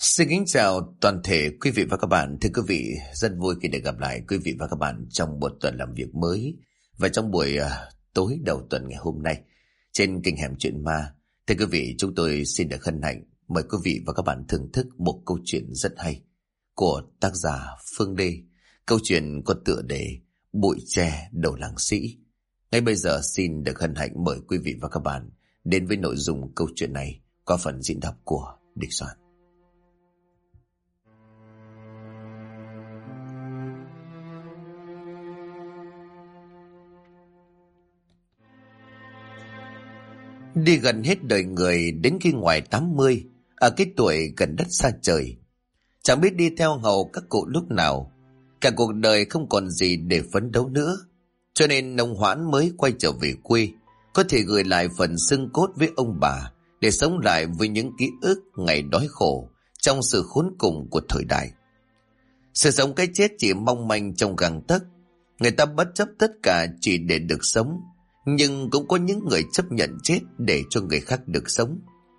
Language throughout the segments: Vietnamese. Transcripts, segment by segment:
Xin kính chào toàn thể quý vị và các bạn. Thưa quý vị, rất vui khi được gặp lại quý vị và các bạn trong một tuần làm việc mới và trong buổi tối đầu tuần ngày hôm nay trên kênh Hẻm Chuyện Ma. Thưa quý vị, chúng tôi xin được hân hạnh mời quý vị và các bạn thưởng thức một câu chuyện rất hay của tác giả Phương Lê. Câu chuyện có tựa đề Bụi tre đầu làng sĩ. Ngay bây giờ xin được hân hạnh mời quý vị và các bạn đến với nội dung câu chuyện này qua phần diễn đọc của Địch Soạn. Đi gần hết đời người đến khi ngoài 80, ở cái tuổi gần đất xa trời, chẳng biết đi theo hầu các cụ lúc nào. Cả cuộc đời không còn gì để phấn đấu nữa, cho nên ông Hoãn mới quay trở về quê, có thể gửi lại phần xương cốt với ông bà để sống lại với những ký ức ngày đói khổ trong sự khốn cùng của thời đại. Sự sống cái chết chỉ mong manh trong gang tấc, người ta bất chấp tất cả chỉ để được sống. Nhưng cũng có những người chấp nhận chết để cho người khác được sống.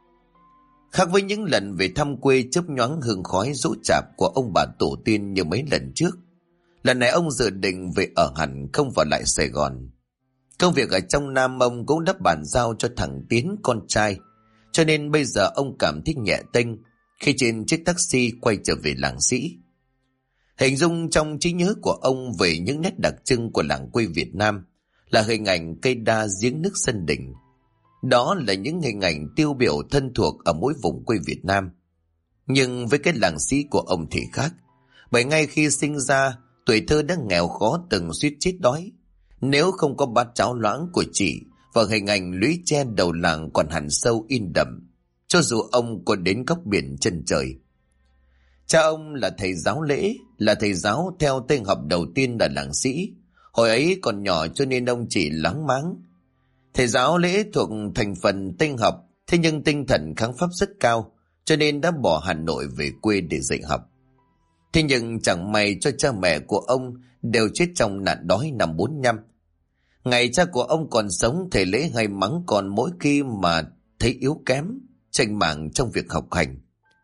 Khác với những lần về thăm quê chớp nhoáng hương khói giỗ chạp của ông bà tổ tiên như mấy lần trước, lần này ông dự định về ở hẳn, không vào lại Sài Gòn. Công việc ở trong Nam ông cũng đã bàn giao cho thằng Tiến con trai, cho nên bây giờ ông cảm thấy nhẹ tênh khi trên chiếc taxi quay trở về làng sĩ. Hình dung trong trí nhớ của ông về những nét đặc trưng của làng quê Việt Nam là hình ảnh cây đa giếng nước sân đình. Đó là những hình ảnh tiêu biểu thân thuộc ở mỗi vùng quê Việt Nam. Nhưng với cái làng sĩ của ông thì khác, bởi ngay khi sinh ra, tuổi thơ đã nghèo khó từng suýt chết đói. Nếu không có bát cháo loãng của chị và hình ảnh lũy tre đầu làng còn hằn sâu in đậm, cho dù ông có đến góc biển chân trời. Cha ông là thầy giáo lễ, là thầy giáo theo tên học đầu tiên là làng sĩ. Hồi ấy còn nhỏ cho nên ông chỉ láng máng. Thầy giáo lễ thuộc thành phần tinh học, thế nhưng tinh thần kháng Pháp rất cao, cho nên đã bỏ Hà Nội về quê để dạy học. Thế nhưng chẳng may cho cha mẹ của ông đều chết trong nạn đói năm 45. Ngày cha của ông còn sống, thầy lễ hay mắng con mỗi khi mà thấy yếu kém, chảnh mảng trong việc học hành.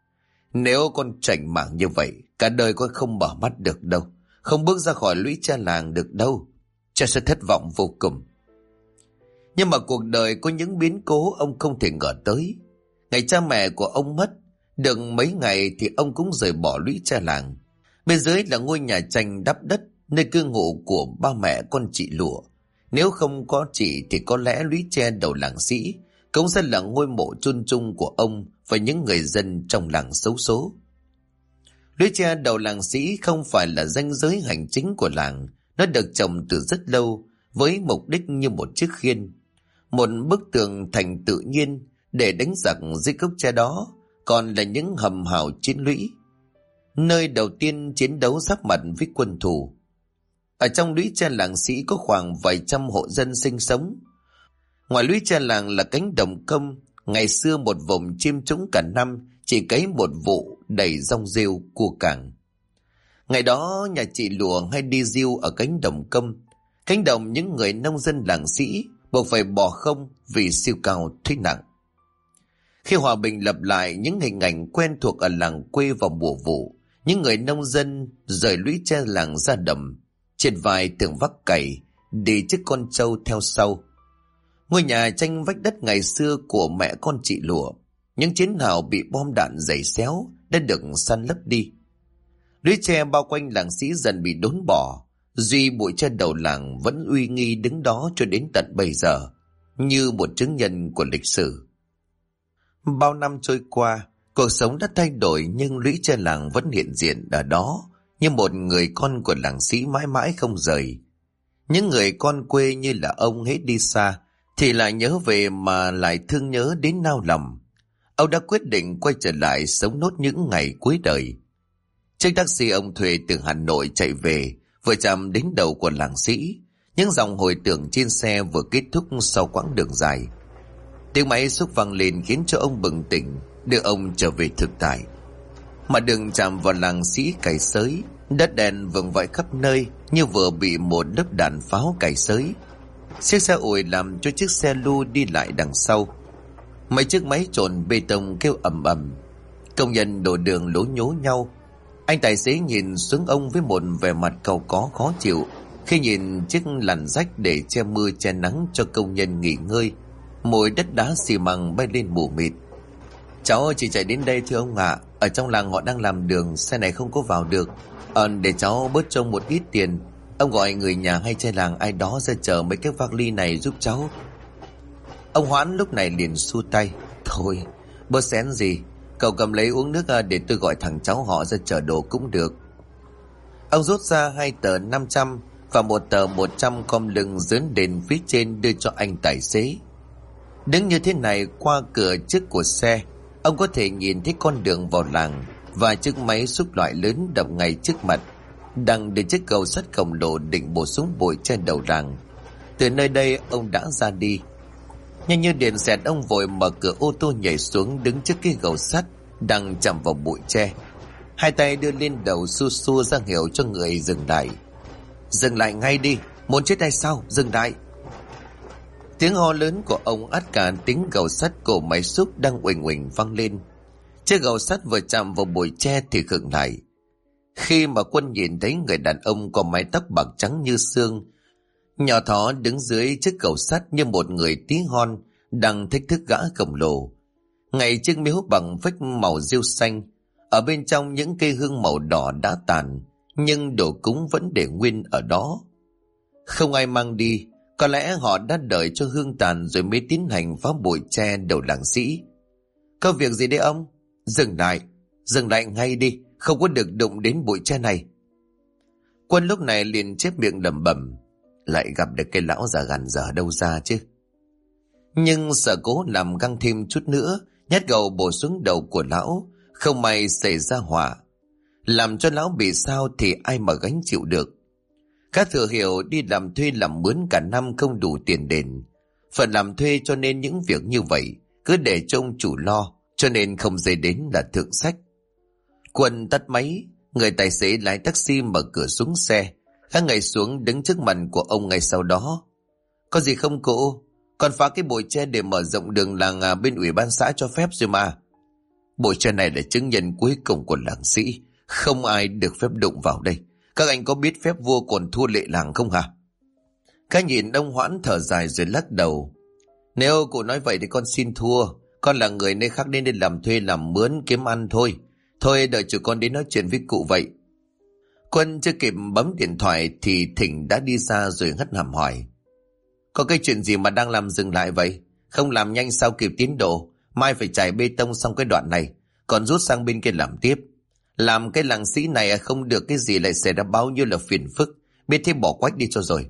Nếu con chảnh mảng như vậy, cả đời con không mở mắt được đâu, không bước ra khỏi lũy tre làng được đâu. Cha sẽ thất vọng vô cùng. Nhưng mà cuộc đời có những biến cố ông không thể ngờ tới. Ngày cha mẹ của ông mất, được mấy ngày thì ông cũng rời bỏ lũy tre làng. Bên dưới là ngôi nhà tranh đắp đất, nơi cư ngụ của ba mẹ con chị Lụa. Nếu không có chị thì có lẽ lũy tre đầu làng sĩ cũng sẽ là ngôi mộ chôn chung của ông và những người dân trong làng xấu số. Lũy tre đầu làng sĩ không phải là ranh giới hành chính của làng. Nó được trồng từ rất lâu với mục đích như một chiếc khiên, một bức tường thành tự nhiên để đánh giặc dưới gốc tre đó, còn là những hầm hào chiến lũy, nơi đầu tiên chiến đấu giáp mặt với quân thù. Ở trong lũy tre làng sĩ có khoảng vài trăm hộ dân sinh sống. Ngoài lũy tre làng là cánh đồng công, ngày xưa một vùng chiêm trũng cả năm, chỉ cấy một vụ đầy rong rêu cua cảng. Ngày đó nhà chị Lụa hay đi diêu ở cánh đồng công, cánh đồng những người nông dân làng sĩ buộc phải bỏ không vì siêu cao thuế nặng. Khi hòa bình lập lại, những hình ảnh quen thuộc ở làng quê vào mùa vụ, những người nông dân rời lũy tre làng ra đầm, trên vai tưởng vác cày, đi chiếc con trâu theo sau. Ngôi nhà tranh vách đất ngày xưa của mẹ con chị Lụa, những chiến hào bị bom đạn giày xéo đã được san lấp đi. Lũy tre bao quanh làng sĩ dần bị đốn bỏ, duy bụi tre đầu làng vẫn uy nghi đứng đó cho đến tận bây giờ, như một chứng nhân của lịch sử. Bao năm trôi qua, cuộc sống đã thay đổi nhưng lũy tre làng vẫn hiện diện ở đó, như một người con của làng sĩ mãi mãi không rời. Những người con quê như là ông hết đi xa, thì lại nhớ về mà lại thương nhớ đến nao lòng. Ông đã quyết định quay trở lại sống nốt những ngày cuối đời. Chiếc taxi ông thuê từ Hà Nội chạy về, vừa chạm đến đầu của làng sĩ, những dòng hồi tưởng trên xe vừa kết thúc sau quãng đường dài. Tiếng máy xúc vang lên khiến cho ông bừng tỉnh, đưa ông trở về thực tại. Mà đường chạm vào làng sĩ cày xới, đất đèn vương vãi khắp nơi như vừa bị một lớp đạn pháo cày xới. Chiếc xe ủi làm cho chiếc xe lu đi lại đằng sau. Mấy chiếc máy trộn bê tông kêu ầm ầm. Công nhân đổ đường lố nhố nhau. Anh tài xế nhìn xuống ông với một vẻ mặt cau có khó chịu khi nhìn chiếc làn rách để che mưa che nắng cho công nhân nghỉ ngơi. Mùi đất đá xi măng bay lên mù mịt. Cháu chỉ chạy đến đây thưa ông ạ. Ở trong làng họ đang làm đường, xe này không có vào được. Để cháu bớt trông một ít tiền, ông gọi người nhà hay trai làng ai đó ra chở mấy cái vali này giúp cháu. Ông Hoãn lúc này liền xua tay. Thôi bớt xén gì, cậu cầm lấy uống nước để tôi gọi thằng cháu họ ra chở đồ cũng được. Ông rút ra 2 tờ 500 và 1 tờ 100 com lưng dướn đền phía trên đưa cho anh tài xế. Đứng như thế này qua cửa trước của xe, ông có thể nhìn thấy con đường vào làng và chiếc máy xúc loại lớn đập ngay trước mặt, đang để chiếc cầu sắt khổng lồ định bổ sung bụi trên đầu làng. Từ nơi đây ông đã ra đi. Nhanh như điện xẹt, ông vội mở cửa ô tô nhảy xuống, đứng trước cái cầu sắt đang chạm vào bụi tre. Hai tay đưa lên đầu xua xua ra hiệu cho người dừng lại. Dừng lại ngay đi, muốn chết hay sao, dừng lại. Tiếng ho lớn của ông át cả tiếng gầu sắt của máy xúc đang uỳnh uỳnh vang lên. Chiếc gầu sắt vừa chạm vào bụi tre thì khựng lại. Khi mà Quân nhìn thấy người đàn ông có mái tóc bạc trắng như xương, nhỏ thó đứng dưới chiếc gầu sắt như một người tí hon đang thách thức gã khổng lồ. Ngay chiếc miếu bằng vách màu rêu xanh, ở bên trong những cây hương màu đỏ đã tàn, nhưng đồ cúng vẫn để nguyên ở đó. Không ai mang đi. Có lẽ họ đã đợi cho hương tàn rồi mới tiến hành phá bụi tre đầu làng sĩ. Có việc gì đấy ông? Dừng lại ngay đi, không có được đụng đến bụi tre này. Quân lúc này liền chép miệng lẩm bẩm, lại gặp được cái lão già gàn dở đâu ra chứ. Nhưng sợ cố làm găng thêm chút nữa, nhát gầu bổ xuống đầu của lão, không may xảy ra họa. Làm cho lão bị sao thì ai mà gánh chịu được. Các thừa hiểu đi làm thuê làm mướn cả năm không đủ tiền đền. Phần làm thuê cho nên những việc như vậy cứ để cho ông chủ lo, cho nên không dây đến là thượng sách. Quân tắt máy, người tài xế lái taxi mở cửa xuống xe. Khang ngồi xuống đứng trước mặt của ông ngay sau đó. Có gì không cô? Còn phá cái bụi tre để mở rộng đường làng bên ủy ban xã cho phép rồi mà. Bụi tre này là chứng nhân cuối cùng của làng sĩ, không ai được phép đụng vào đây. Các anh có biết phép vua còn thua lệ làng không hả? Cái nhìn ông Hoãn thở dài rồi lắc đầu. Nếu cụ nói vậy thì con xin thua. Con là người nơi khác nên đi làm thuê làm mướn kiếm ăn thôi. Thôi đợi chú con đến nói chuyện với cụ vậy. Quân chưa kịp bấm điện thoại thì Thịnh đã đi ra rồi hất hàm hỏi. Có cái chuyện gì mà đang làm dừng lại vậy? Không làm nhanh sao kịp tiến độ. Mai phải trải bê tông xong cái đoạn này, còn rút sang bên kia làm tiếp. Làm cái làng sĩ này không được cái gì lại xảy ra bao nhiêu là phiền phức. Biết thế bỏ quách đi cho rồi.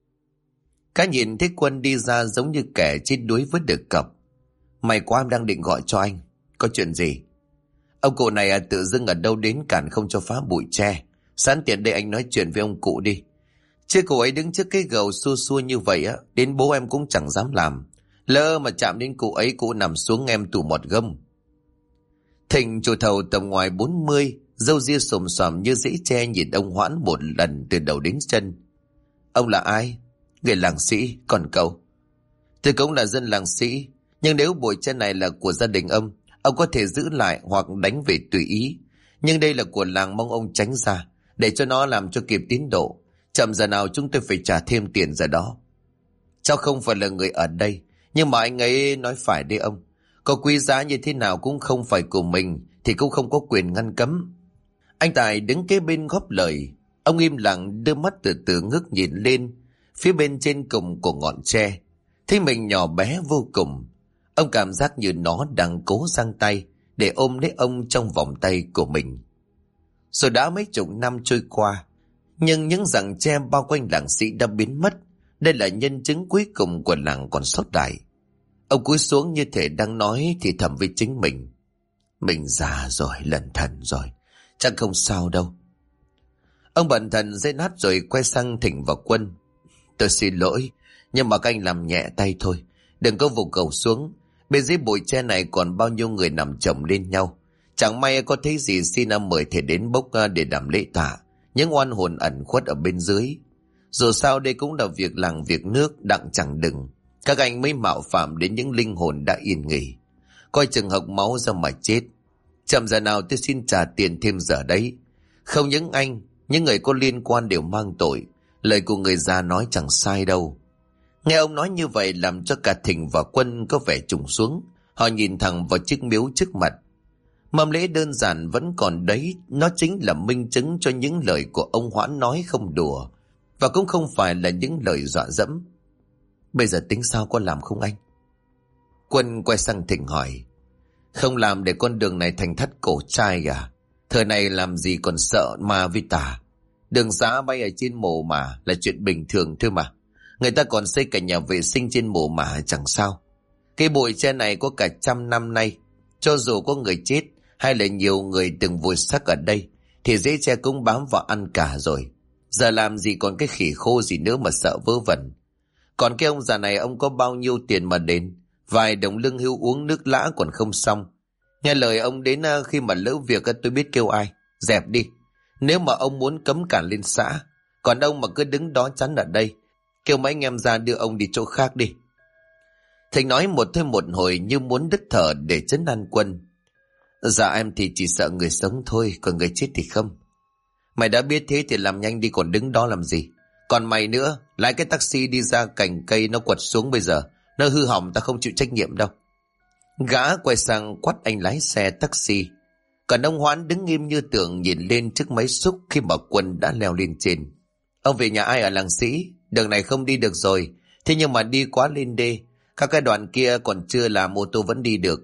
Cá nhìn thấy Quân đi ra giống như kẻ chết đuối với được cọc. May quá em đang định gọi cho anh. Có chuyện gì? Ông cụ này tự dưng ở đâu đến cản không cho phá bụi tre. Sẵn tiện đây anh nói chuyện với ông cụ đi. Chứ cụ ấy đứng trước cái gầu xua xua như vậy đến bố em cũng chẳng dám làm. Lỡ mà chạm đến cụ ấy, cụ nằm xuống em tủ một gâm. Thịnh chủ thầu tầm ngoài 40, râu ria xồm xoàm như rễ tre nhìn ông Hoãn một lần từ đầu đến chân. Ông là ai? Người làng sĩ. Còn cậu? Tôi cũng là dân làng sĩ, nhưng nếu bụi tre này là của gia đình ông có thể giữ lại hoặc đánh về tùy ý. Nhưng đây là của làng, mong ông tránh ra để cho nó làm cho kịp tiến độ. Chậm giờ nào chúng tôi phải trả thêm tiền giờ đó. Cháu không phải là người ở đây, nhưng mà anh ấy nói phải đấy ông. Có quý giá như thế nào cũng không phải của mình thì cũng không có quyền ngăn cấm. Anh Tài đứng kế bên góp lời. Ông im lặng đưa mắt từ từ ngước nhìn lên phía bên trên cùng của ngọn tre. Thấy mình nhỏ bé vô cùng. Ông cảm giác như nó đang cố giang tay để ôm lấy ông trong vòng tay của mình. Rồi đã mấy chục năm trôi qua, nhưng những rặng tre bao quanh làng sĩ đã biến mất. Đây là nhân chứng cuối cùng của làng còn sót lại. Ông cúi xuống như thể đang nói thì thầm với chính mình. Mình già rồi, lẩn thận rồi, chắc không sao đâu. Ông bần thần dây nát rồi quay sang Thịnh và Quân. Tôi xin lỗi, nhưng mà các anh làm nhẹ tay thôi, đừng có vụt cầu xuống. Bên dưới bụi tre này còn bao nhiêu người nằm chồng lên nhau. Chẳng may có thấy gì xin mời thầy đến bốc để làm lễ tạ những oan hồn ẩn khuất ở bên dưới. Dù sao đây cũng là việc làng việc nước, đặng chẳng đừng các anh mới mạo phạm đến những linh hồn đã yên nghỉ, coi chừng hộc máu ra mà chết. Chậm giờ nào tôi xin trả tiền thêm giờ đấy. Không những anh, những người có liên quan đều mang tội. Lời của người già nói chẳng sai đâu. Nghe ông nói như vậy làm cho cả Thịnh và Quân có vẻ trùng xuống. Họ nhìn thẳng vào chiếc miếu trước mặt. Mâm lễ đơn giản vẫn còn đấy. Nó chính là minh chứng cho những lời của ông Hoãn nói không đùa. Và cũng không phải là những lời dọa dẫm. Bây giờ tính sao, có làm không anh? Quân quay sang Thịnh hỏi. Không làm để con đường này thành thắt cổ trai à? Thời này làm gì còn sợ ma với tà. Đường xá bay ở trên mồ mà là chuyện bình thường thôi mà. Người ta còn xây cả nhà vệ sinh trên mồ mà chẳng sao. Cây bụi tre này có cả 100 năm nay. Cho dù có người chết hay là nhiều người từng vùi xác ở đây thì rễ tre cũng bám vào ăn cả rồi. Giờ làm gì còn cái khỉ khô gì nữa mà sợ vớ vẩn. Còn cái ông già này ông có bao nhiêu tiền mà đến. Vài đồng lương hưu uống nước lã còn không xong. Nghe lời ông đến khi mà lỡ việc tôi biết kêu ai. Dẹp đi. Nếu mà ông muốn cấm cản lên xã. Còn ông mà cứ đứng đó chắn ở đây. Kêu mấy anh em ra đưa ông đi chỗ khác đi. Thịnh nói một thêm một hồi như muốn đứt thở để trấn an Quân. Dạ em thì chỉ sợ người sống thôi, còn người chết thì không. Mày đã biết thế thì làm nhanh đi, còn đứng đó làm gì. Còn mày nữa, lái cái taxi đi ra cành cây nó quật xuống bây giờ. Nó hư hỏng ta không chịu trách nhiệm đâu. Gã quay sang quát anh lái xe taxi. Còn ông Hoãn đứng nghiêm như tượng nhìn lên chiếc máy xúc khi mà Quân đã leo lên trên. Ông về nhà ai ở Làng Sĩ? Đường này không đi được rồi. Thế nhưng mà đi quá lên đê. Các cái đoạn kia còn chưa làm ô tô vẫn đi được.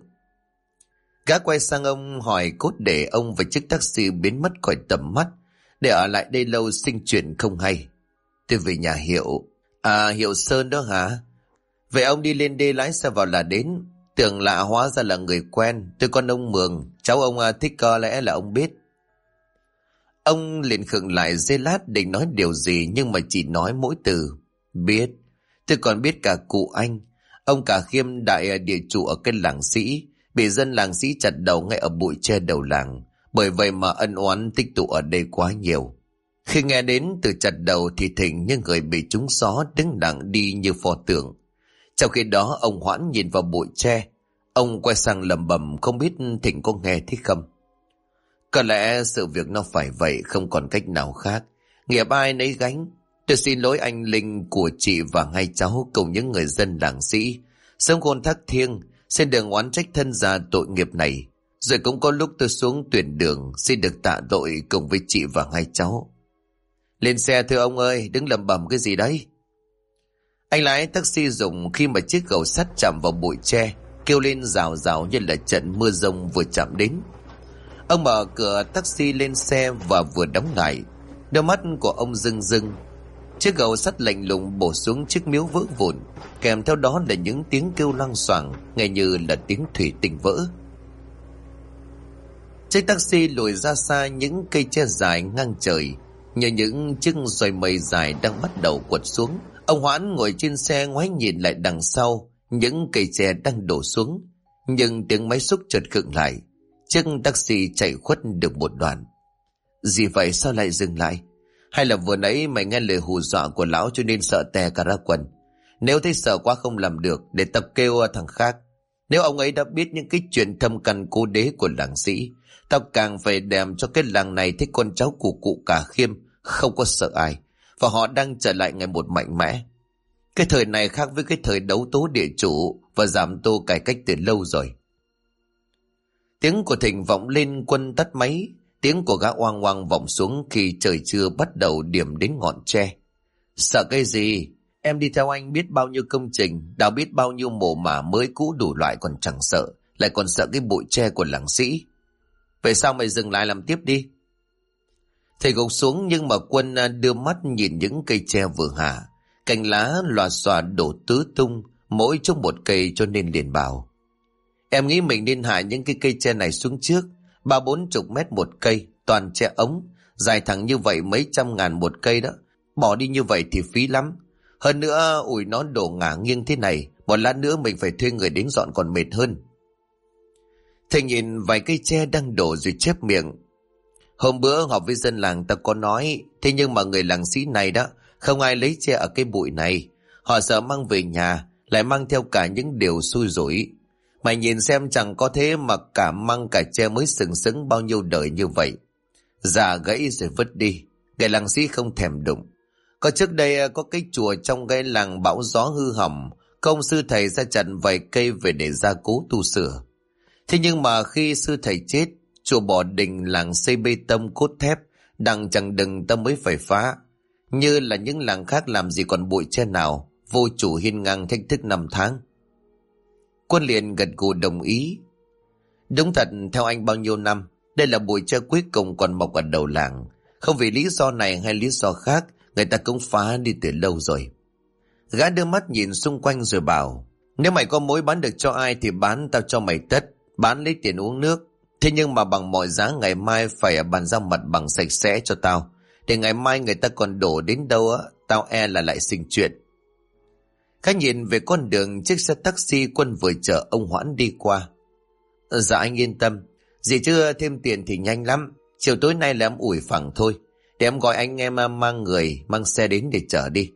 Gã quay sang ông hỏi cốt để ông và chiếc taxi biến mất khỏi tầm mắt. Để ở lại đây lâu sinh chuyện không hay. Tôi về nhà Hiệu. À, Hiệu Sơn đó hả? Vậy ông đi lên đê lái xe vào là đến. Tưởng lạ hóa ra là người quen. Tôi con ông Mường. Cháu ông thích có lẽ là ông biết. Ông liền khựng lại giây lát định nói điều gì nhưng mà chỉ nói mỗi từ. Biết. Tôi còn biết cả cụ anh. Ông cả Khiêm đại địa chủ ở cái Làng Sĩ. Bị dân Làng Sĩ chặt đầu ngay ở bụi tre đầu làng. Bởi vậy mà ân oán tích tụ ở đây quá nhiều. Khi nghe đến từ chặt đầu thì Thịnh như người bị trúng gió đứng lặng đi như pho tượng. Trong khi đó ông Hoãn nhìn vào bụi tre. Ông quay sang lẩm bẩm không biết Thịnh có nghe thích không. Có lẽ sự việc nó phải vậy, không còn cách nào khác. Nghiệp ai nấy gánh. Tôi xin lỗi anh Linh của chị và hai cháu cùng những người dân Làng Sĩ. Sống khôn thác thiêng, xin đừng oán trách thân già tội nghiệp này. Rồi cũng có lúc tôi xuống tuyển đường, xin được tạ tội cùng với chị và hai cháu. Lên xe thưa ông ơi, đứng lẩm bẩm cái gì đấy? Anh lái taxi dùng khi mà chiếc gầu sắt chạm vào bụi tre, kêu lên rào rào như là trận mưa rông vừa chạm đến. Ông mở cửa taxi lên xe và vừa đóng lại. Đôi mắt của ông rưng rưng. Chiếc gầu sắt lạnh lùng bổ xuống chiếc miếu vỡ vụn, kèm theo đó là những tiếng kêu loang xoảng, nghe như là tiếng thủy tinh vỡ. Chiếc taxi lùi ra xa những cây tre dài ngang trời, như những chiếc roi mây dài đang bắt đầu quật xuống. Ông Hoãn ngồi trên xe ngoái nhìn lại đằng sau, những cây tre đang đổ xuống, nhưng tiếng máy xúc chợt khựng lại. Chiếc taxi chạy khuất được một đoạn. Gì vậy, sao lại dừng lại? Hay là vừa nãy mày nghe lời hù dọa của lão cho nên sợ tè cả ra quần? Nếu thấy sợ quá không làm được, để tập kêu thằng khác. Nếu ông ấy đã biết những cái chuyện thâm căn cố đế của Làng Sĩ, tao càng phải đem cho cái làng này thấy con cháu của cụ cả Khiêm không có sợ ai, và họ đang trở lại ngày một mạnh mẽ. Cái thời này khác với cái thời đấu tố địa chủ và giảm tô cải cách từ lâu rồi. Tiếng của Thịnh vọng lên. Quân tắt máy. Tiếng của gã oang oang vọng xuống khi trời trưa bắt đầu điểm đến ngọn tre. Sợ cái gì? Em đi theo anh biết bao nhiêu công trình, đào biết bao nhiêu mồ mả mới cũ đủ loại còn chẳng sợ, lại còn sợ cái bụi tre của Làng Sĩ. Vậy sao mày dừng lại làm tiếp đi? Thầy gục xuống nhưng mà Quân đưa mắt nhìn những cây tre vừa hạ. Cành lá lòa xòa đổ tứ tung, mỗi trong một cây cho nên liền bảo. Em nghĩ mình nên hạ những cái cây tre này xuống trước, 30-40 mét một cây, toàn tre ống, dài thẳng như vậy mấy trăm ngàn một cây đó. Bỏ đi như vậy thì phí lắm. Hơn nữa ủi nó đổ ngả nghiêng thế này, một lát nữa mình phải thuê người đến dọn còn mệt hơn. Thầy nhìn vài cây tre đang đổ rồi chép miệng. Hôm bữa họp với dân làng ta có nói, thế nhưng mà người Làng Sĩ này đó, không ai lấy tre ở cái bụi này. Họ sợ mang về nhà, lại mang theo cả những điều xui rủi. Mày nhìn xem, chẳng có thế mà cả măng cả tre mới sừng sững bao nhiêu đời như vậy. Già gãy rồi vứt đi, người làng sĩ không thèm đụng. Có trước đây có cái chùa trong cái làng bão gió hư hỏng, công sư thầy ra chặn vài cây về để gia cố tu sửa. Thế nhưng mà khi sư thầy chết, chùa bỏ đình làng xây bê tông cốt thép, đằng chẳng đừng tâm mới phải phá. Như là những làng khác làm gì còn bụi tre nào, vô chủ hiên ngang thách thức 5 tháng. Quân liền gật gù đồng ý. Đúng thật, theo anh bao nhiêu năm, đây là bụi tre cuối cùng còn mọc ở đầu làng. Không vì lý do này hay lý do khác, người ta cũng phá đi từ lâu rồi. Gã đưa mắt nhìn xung quanh rồi bảo, nếu mày có mối bán được cho ai thì bán, tao cho mày tất, bán lấy tiền uống nước. Thế nhưng mà bằng mọi giá ngày mai phải bàn giao mặt bằng sạch sẽ cho tao. Để ngày mai người ta còn đổ đến đâu á, tao e là lại sinh chuyện. Khách nhìn về con đường chiếc xe taxi Quân vừa chở ông Hoãn đi qua. Dạ anh yên tâm, gì chưa thêm tiền thì nhanh lắm. Chiều tối nay là em ủi phẳng thôi. Để em gọi anh em mang xe đến để chở đi.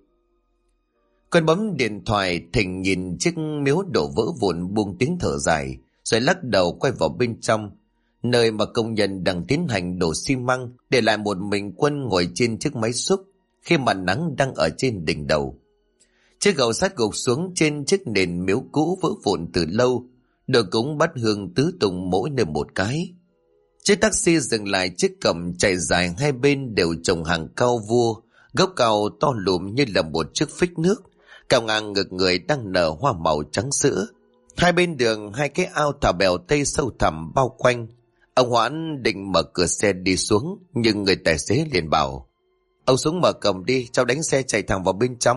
Quân bấm điện thoại, Thịnh nhìn chiếc miếu đổ vỡ vụn buông tiếng thở dài, rồi lắc đầu quay vào bên trong, nơi mà công nhân đang tiến hành đổ xi măng, để lại một mình Quân ngồi trên chiếc máy xúc khi mặt nắng đang ở trên đỉnh đầu. Chiếc gầu sắt gục xuống trên chiếc nền miếu cũ vỡ vụn từ lâu, đồ cúng bát hương tứ tung mỗi nơi một cái. Chiếc taxi dừng lại trước cổng chạy dài, hai bên đều trồng hàng cau vua, gốc cau to lùm như là một chiếc phích nước, cao ngang ngực người đang nở hoa màu trắng sữa. Hai bên đường hai cái ao thả bèo tây sâu thẳm bao quanh. Ông Hoãn định mở cửa xe đi xuống, nhưng người tài xế liền bảo, ông xuống mở cổng đi, cháu đánh xe chạy thẳng vào bên trong.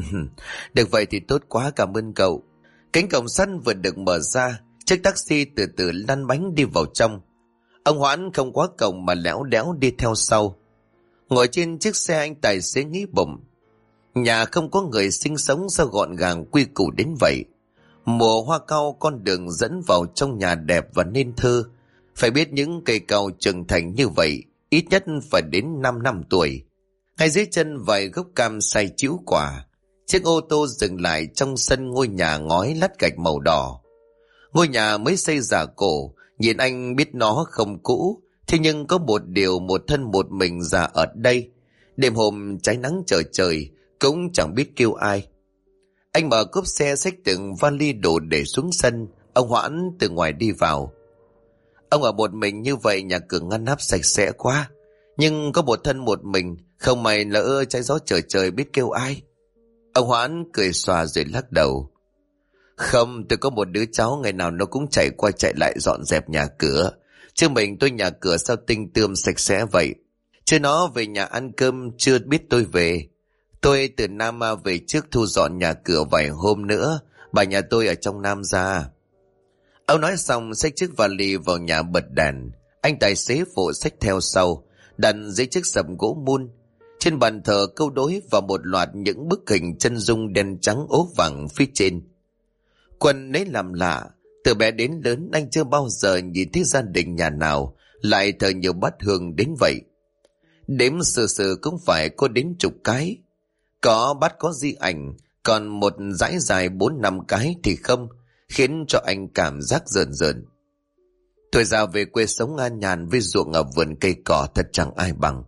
Được vậy thì tốt quá, cảm ơn cậu. Cánh cổng sắt vừa được mở ra, chiếc taxi từ từ lăn bánh đi vào trong. Ông Hoãn không quá cổng mà lẽo đẽo đi theo sau. Ngồi trên chiếc xe, anh tài xế nghĩ bụng, nhà không có người sinh sống sao gọn gàng quy củ đến vậy. Mùa hoa cau, con đường dẫn vào trong nhà đẹp và nên thơ. Phải biết những cây cau trưởng thành như vậy ít nhất phải đến 5 năm tuổi. Ngay dưới chân vài gốc cam say chĩu quả. Chiếc ô tô dừng lại trong sân ngôi nhà ngói lát gạch màu đỏ. Ngôi nhà mới xây giả cổ, nhìn anh biết nó không cũ. Thế nhưng có một điều, một thân một mình già ở đây. Đêm hôm trái nắng trở trời, cũng chẳng biết kêu ai. Anh mở cốp xe, xách từng vali đồ để xuống sân. Ông Hoãn từ ngoài đi vào. Ông ở một mình như vậy, nhà cửa ngăn nắp sạch sẽ quá. Nhưng có một thân một mình, không may lỡ trái gió trở trời biết kêu ai. Ông Hoãn cười xòa rồi lắc đầu. Không, tôi có một đứa cháu, ngày nào nó cũng chạy qua chạy lại dọn dẹp nhà cửa. Chứ mình tôi nhà cửa sao tinh tươm sạch sẽ vậy. Chứ nó về nhà ăn cơm chưa biết tôi về. Tôi từ Nam về trước thu dọn nhà cửa vài hôm nữa. Bà nhà tôi ở trong Nam ra. Ông nói xong xách chiếc vali vào nhà bật đèn. Anh tài xế phụ xách theo sau, đặt dưới chiếc sập gỗ mun. Trên bàn thờ câu đối và một loạt những bức hình chân dung đen trắng ốp vàng phía trên. Quân lấy làm lạ, từ bé đến lớn anh chưa bao giờ nhìn thấy gia đình nhà nào lại thờ nhiều bát hương đến vậy. Đếm sờ sờ cũng phải có đến chục cái. Có bát có di ảnh, còn một dãy dài 4-5 cái thì không, khiến cho anh cảm giác rờn rợn. Tuổi già về quê sống an nhàn với ruộng ở vườn cây cỏ thật chẳng ai bằng.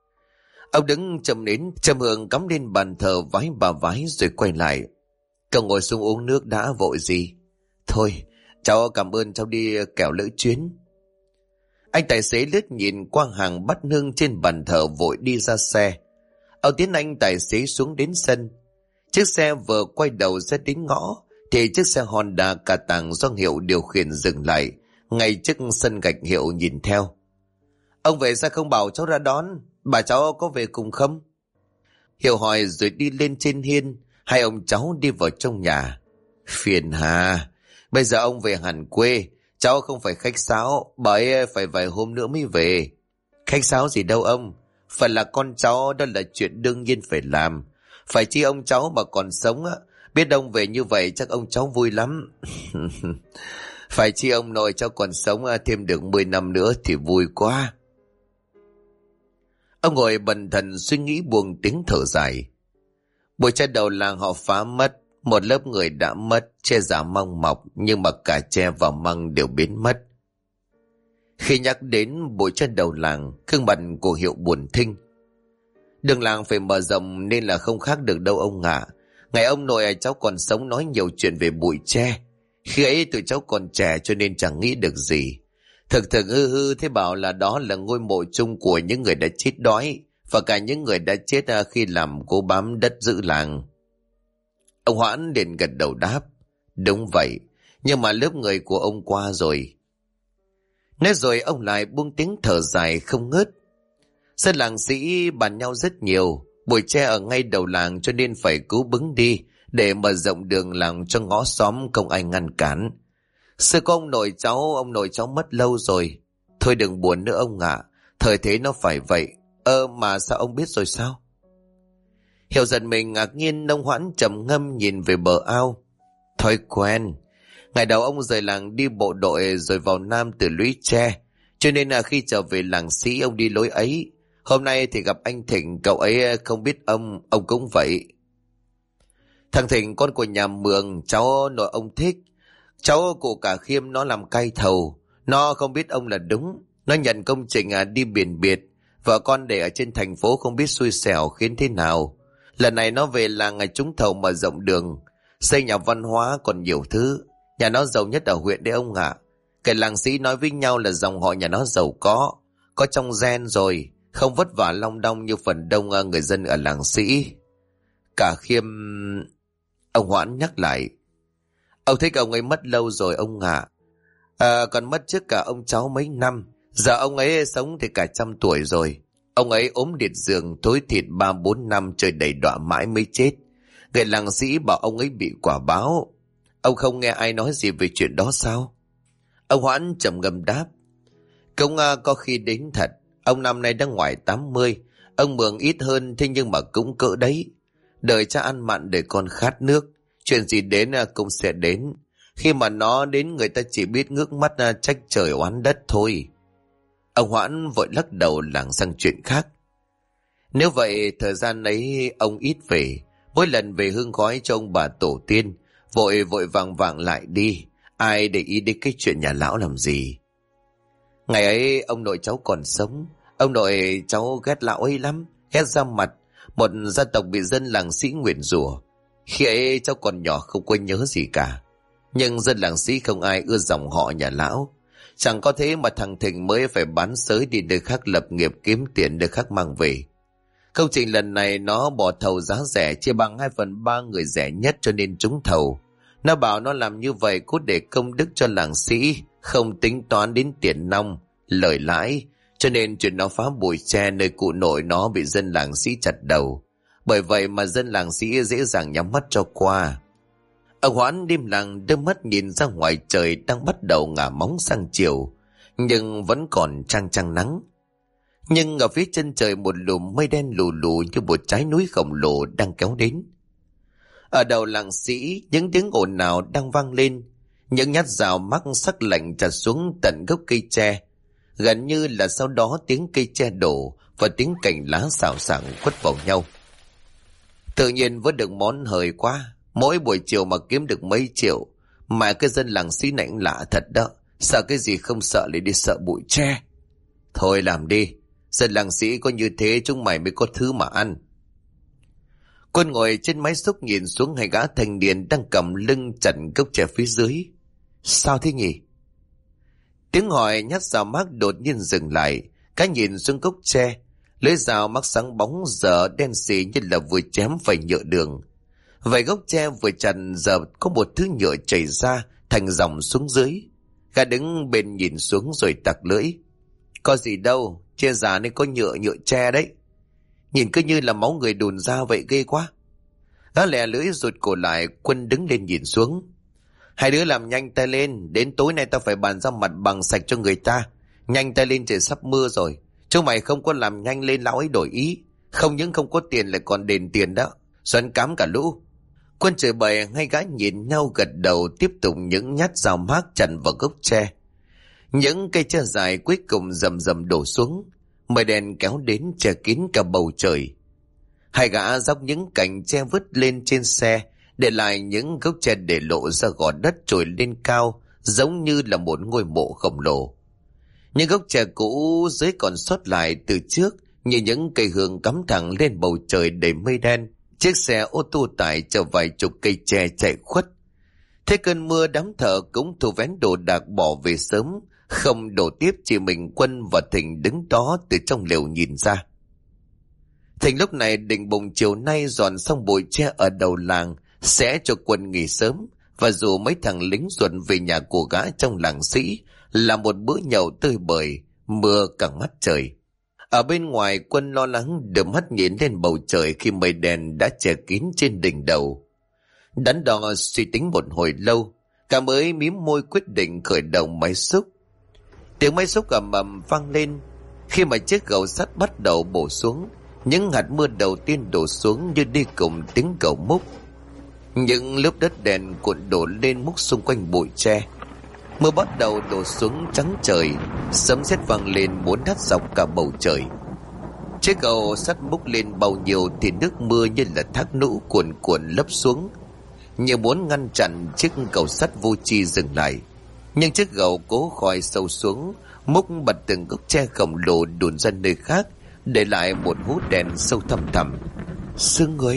Ông đứng châm nến, châm hương cắm lên bàn thờ vái bà vái rồi quay lại. Cậu ngồi xuống uống nước đã, vội gì? Thôi, cháu cảm ơn, cháu đi kẻo lỡ chuyến. Anh tài xế lướt nhìn qua hàng bát hương trên bàn thờ vội đi ra xe. Ông tiến anh tài xế xuống đến sân. Chiếc xe vừa quay đầu ra đến ngõ thì chiếc xe Honda cà tàng do Hiệu điều khiển dừng lại ngay trước sân gạch. Hiệu nhìn theo. Ông về sao không bảo cháu ra đón? Bà cháu có về cùng không? Hiệu hỏi rồi đi lên trên hiên. Hai ông cháu đi vào trong nhà. Phiền hà, bây giờ ông về hẳn quê, cháu không phải khách sáo, bà ấy phải vài hôm nữa mới về. Khách sáo gì đâu ông, phải là con cháu, đó là chuyện đương nhiên phải làm. Phải chi ông cháu mà còn sống á, biết ông về như vậy chắc ông cháu vui lắm. Phải chi ông nội cháu còn sống thêm được 10 năm nữa thì vui quá. Ông ngồi bần thần suy nghĩ buông tiếng thở dài. Buổi cha đầu làng họ phá mất, Một lớp người đã mất, che giả măng mọc, nhưng mà cả tre và măng đều biến mất. Khi nhắc đến bụi tre đầu làng, gương mặt của Hiệu buồn thinh. Đường làng phải mở rộng nên là không khác được đâu ông ạ. Ngày ông nội cháu còn sống nói nhiều chuyện về bụi tre. Khi ấy tụi cháu còn trẻ cho nên chẳng nghĩ được gì. Thực thực hư hư thế bảo là đó là ngôi mộ chung của những người đã chết đói, và cả những người đã chết khi làm cố bám đất giữ làng. Ông Hoãn liền gật đầu đáp. Đúng vậy, nhưng mà lớp người của ông qua rồi. Nói rồi ông lại buông tiếng thở dài không ngớt. Dân làng sĩ bàn nhau rất nhiều, bụi tre ở ngay đầu làng cho nên phải cứu bứng đi để mở rộng đường làng cho ngõ xóm không ai ngăn cản. Xưa có ông nội cháu mất lâu rồi. Thôi đừng buồn nữa ông ạ, thời thế nó phải vậy. Mà sao ông biết rồi sao? Hiểu giật mình ngạc nhiên, ông Hoãn trầm ngâm nhìn về bờ ao. Thói quen. Ngày đầu ông rời làng đi bộ đội rồi vào Nam từ lũy tre, cho nên là khi trở về làng sĩ ông đi lối ấy. Hôm nay thì gặp anh Thịnh, cậu ấy không biết ông cũng vậy. Thằng Thịnh con của nhà Mường, cháu nội ông thích. Cháu cụ cả Khiêm nó làm cai thầu. Nó không biết ông là đúng. Nó nhận công trình đi biển biệt. Vợ con để ở trên thành phố không biết xui xẻo khiến thế nào. Lần này nó về làng trúng thầu mở rộng đường, xây nhà văn hóa còn nhiều thứ. Nhà nó giàu nhất ở huyện đấy ông ạ. Cái làng sĩ nói với nhau là dòng họ nhà nó giàu có trong gen rồi, không vất vả long đong như phần đông người dân ở làng sĩ. Cả Khiêm... Ông Hoãn nhắc lại. Ông thích ông ấy mất lâu rồi ông ạ. Còn mất trước cả ông cháu mấy năm. Giờ ông ấy sống thì cả 100 tuổi rồi. Ông ấy ốm liệt giường thối thịt 3-4 năm trời đầy đọa mãi mới chết. Người làng sĩ bảo ông ấy bị quả báo. Ông không nghe ai nói gì về chuyện đó sao? Ông Hoãn trầm ngâm đáp. Công có khi đến thật. Ông năm nay đang ngoài 80. Ông Mường ít hơn, thế nhưng mà cũng cỡ đấy. Đời cha ăn mặn để con khát nước. Chuyện gì đến cũng sẽ đến. Khi mà nó đến người ta chỉ biết ngước mắt trách trời oán đất thôi. Ông Hoãn vội lắc đầu lảng sang chuyện khác. Nếu vậy thời gian ấy ông ít về. Mỗi lần về hương khói cho ông bà tổ tiên, vội vàng lại đi. Ai để ý đến cái chuyện nhà lão làm gì. Ngày ấy ông nội cháu còn sống. Ông nội cháu ghét lão ấy lắm, ghét ra mặt. Một gia tộc bị dân làng sĩ nguyền rủa. Khi ấy cháu còn nhỏ không có nhớ gì cả. Nhưng dân làng sĩ không ai ưa dòng họ nhà lão. Chẳng có thế mà thằng Thịnh mới phải bán xới đi nơi khác lập nghiệp kiếm tiền nơi khác mang về. Công trình lần này nó bỏ thầu giá rẻ, chia bằng 2/3 người rẻ nhất cho nên trúng thầu. Nó bảo nó làm như vậy cốt để công đức cho làng sĩ, không tính toán đến tiền nong, lời lãi. Cho nên chuyện nó phá bụi tre nơi cụ nội nó bị dân làng sĩ chặt đầu. Bởi vậy mà dân làng sĩ dễ dàng nhắm mắt cho qua. Ông Hoãn đêm lặng đưa mắt nhìn ra ngoài trời đang bắt đầu ngả móng sang chiều, nhưng vẫn còn trăng nắng. Nhưng ở phía chân trời một lùm mây đen lù lù như một trái núi khổng lồ đang kéo đến. Ở đầu làng sĩ, những tiếng ồn ào đang vang lên, những nhát rào mắc sắc lạnh chặt xuống tận gốc cây tre. Gần như là sau đó tiếng cây tre đổ và tiếng cành lá xào xạc quất vào nhau. Tự nhiên với được món hời quá, mỗi buổi chiều mà kiếm được mấy triệu. Mà cái dân làng sĩ này lạ thật đó, sợ cái gì không sợ lại đi sợ bụi tre. Thôi làm đi, dân làng sĩ có như thế chúng mày mới có thứ mà ăn. Quân ngồi trên mái xúc nhìn xuống hai gã thanh niên đang cầm lưng chặn gốc tre phía dưới. Sao thế nhỉ? Tiếng hỏi nhát dao mác đột nhiên dừng lại. Cái nhìn xuống gốc tre, lưỡi dao mác sáng bóng giờ đen xì như là vừa chém phải nhựa đường. Vậy gốc tre vừa chặn giờ có một thứ nhựa chảy ra thành dòng xuống dưới. Gã đứng bên nhìn xuống rồi tặc lưỡi. Có gì đâu, tre già nên có nhựa tre đấy. Nhìn cứ như là máu người đùn ra vậy, ghê quá. Gã lè lưỡi rụt cổ lại. Quân đứng lên nhìn xuống. Hai đứa làm nhanh tay lên, đến tối nay tao phải bàn ra mặt bằng sạch cho người ta. Nhanh tay lên, trời sắp mưa rồi. Chúng mày không có làm nhanh lên lão ấy đổi ý. Không những không có tiền lại còn đền tiền đó. Xoắn cám cả lũ. Quân chửi bậy, hai gã nhìn nhau gật đầu tiếp tục những nhát dao mác chặn vào gốc tre. Những cây tre dài cuối cùng rầm rầm đổ xuống. Mây đen kéo đến che kín cả bầu trời. Hai gã dốc những cành tre vứt lên trên xe để lại những gốc tre để lộ ra gò đất trồi lên cao, giống như là một ngôi mộ khổng lồ. Những gốc tre cũ dưới còn sót lại từ trước, như những cây hương cắm thẳng lên bầu trời đầy mây đen. Chiếc xe ô tô tải chở vài chục cây tre chạy khuất. Thế cơn mưa, đám thợ cũng thu vén đồ đạc bỏ về sớm, không đổ tiếp, chỉ mình Quân và Thịnh đứng đó từ trong lều nhìn ra. Thịnh lúc này định bụng chiều nay dọn xong bụi tre ở đầu làng, sẽ cho Quân nghỉ sớm, và rủ mấy thằng lính ruột về nhà của gã trong làng Sĩ, làm một bữa nhậu tươi bời, mưa căng mắt trời. Ở bên ngoài, Quân lo lắng đưa mắt nhìn lên bầu trời khi mây đen đã che kín trên đỉnh đầu. Đắn đo suy tính một hồi lâu, cả mới mím môi quyết định khởi động máy xúc. Tiếng máy xúc ầm ầm vang lên. Khi mà chiếc gầu sắt bắt đầu bổ xuống, những hạt mưa đầu tiên đổ xuống như đi cùng tiếng cầu múc. Những lớp đất đèn cuộn đổ lên múc xung quanh bụi tre. Mưa bắt đầu đổ xuống trắng trời, sấm sét vang lên bốn đắt dọc cả bầu trời. Chiếc gầu sắt múc lên bao nhiêu thì nước mưa như là thác lũ cuồn cuộn lấp xuống, như muốn ngăn chặn chiếc cầu sắt vô tri dừng lại. Nhưng chiếc gầu cố khòi sâu xuống, múc bật từng gốc tre khổng lồ đùn ra nơi khác, để lại một hố đen sâu thăm thẳm. Xương người.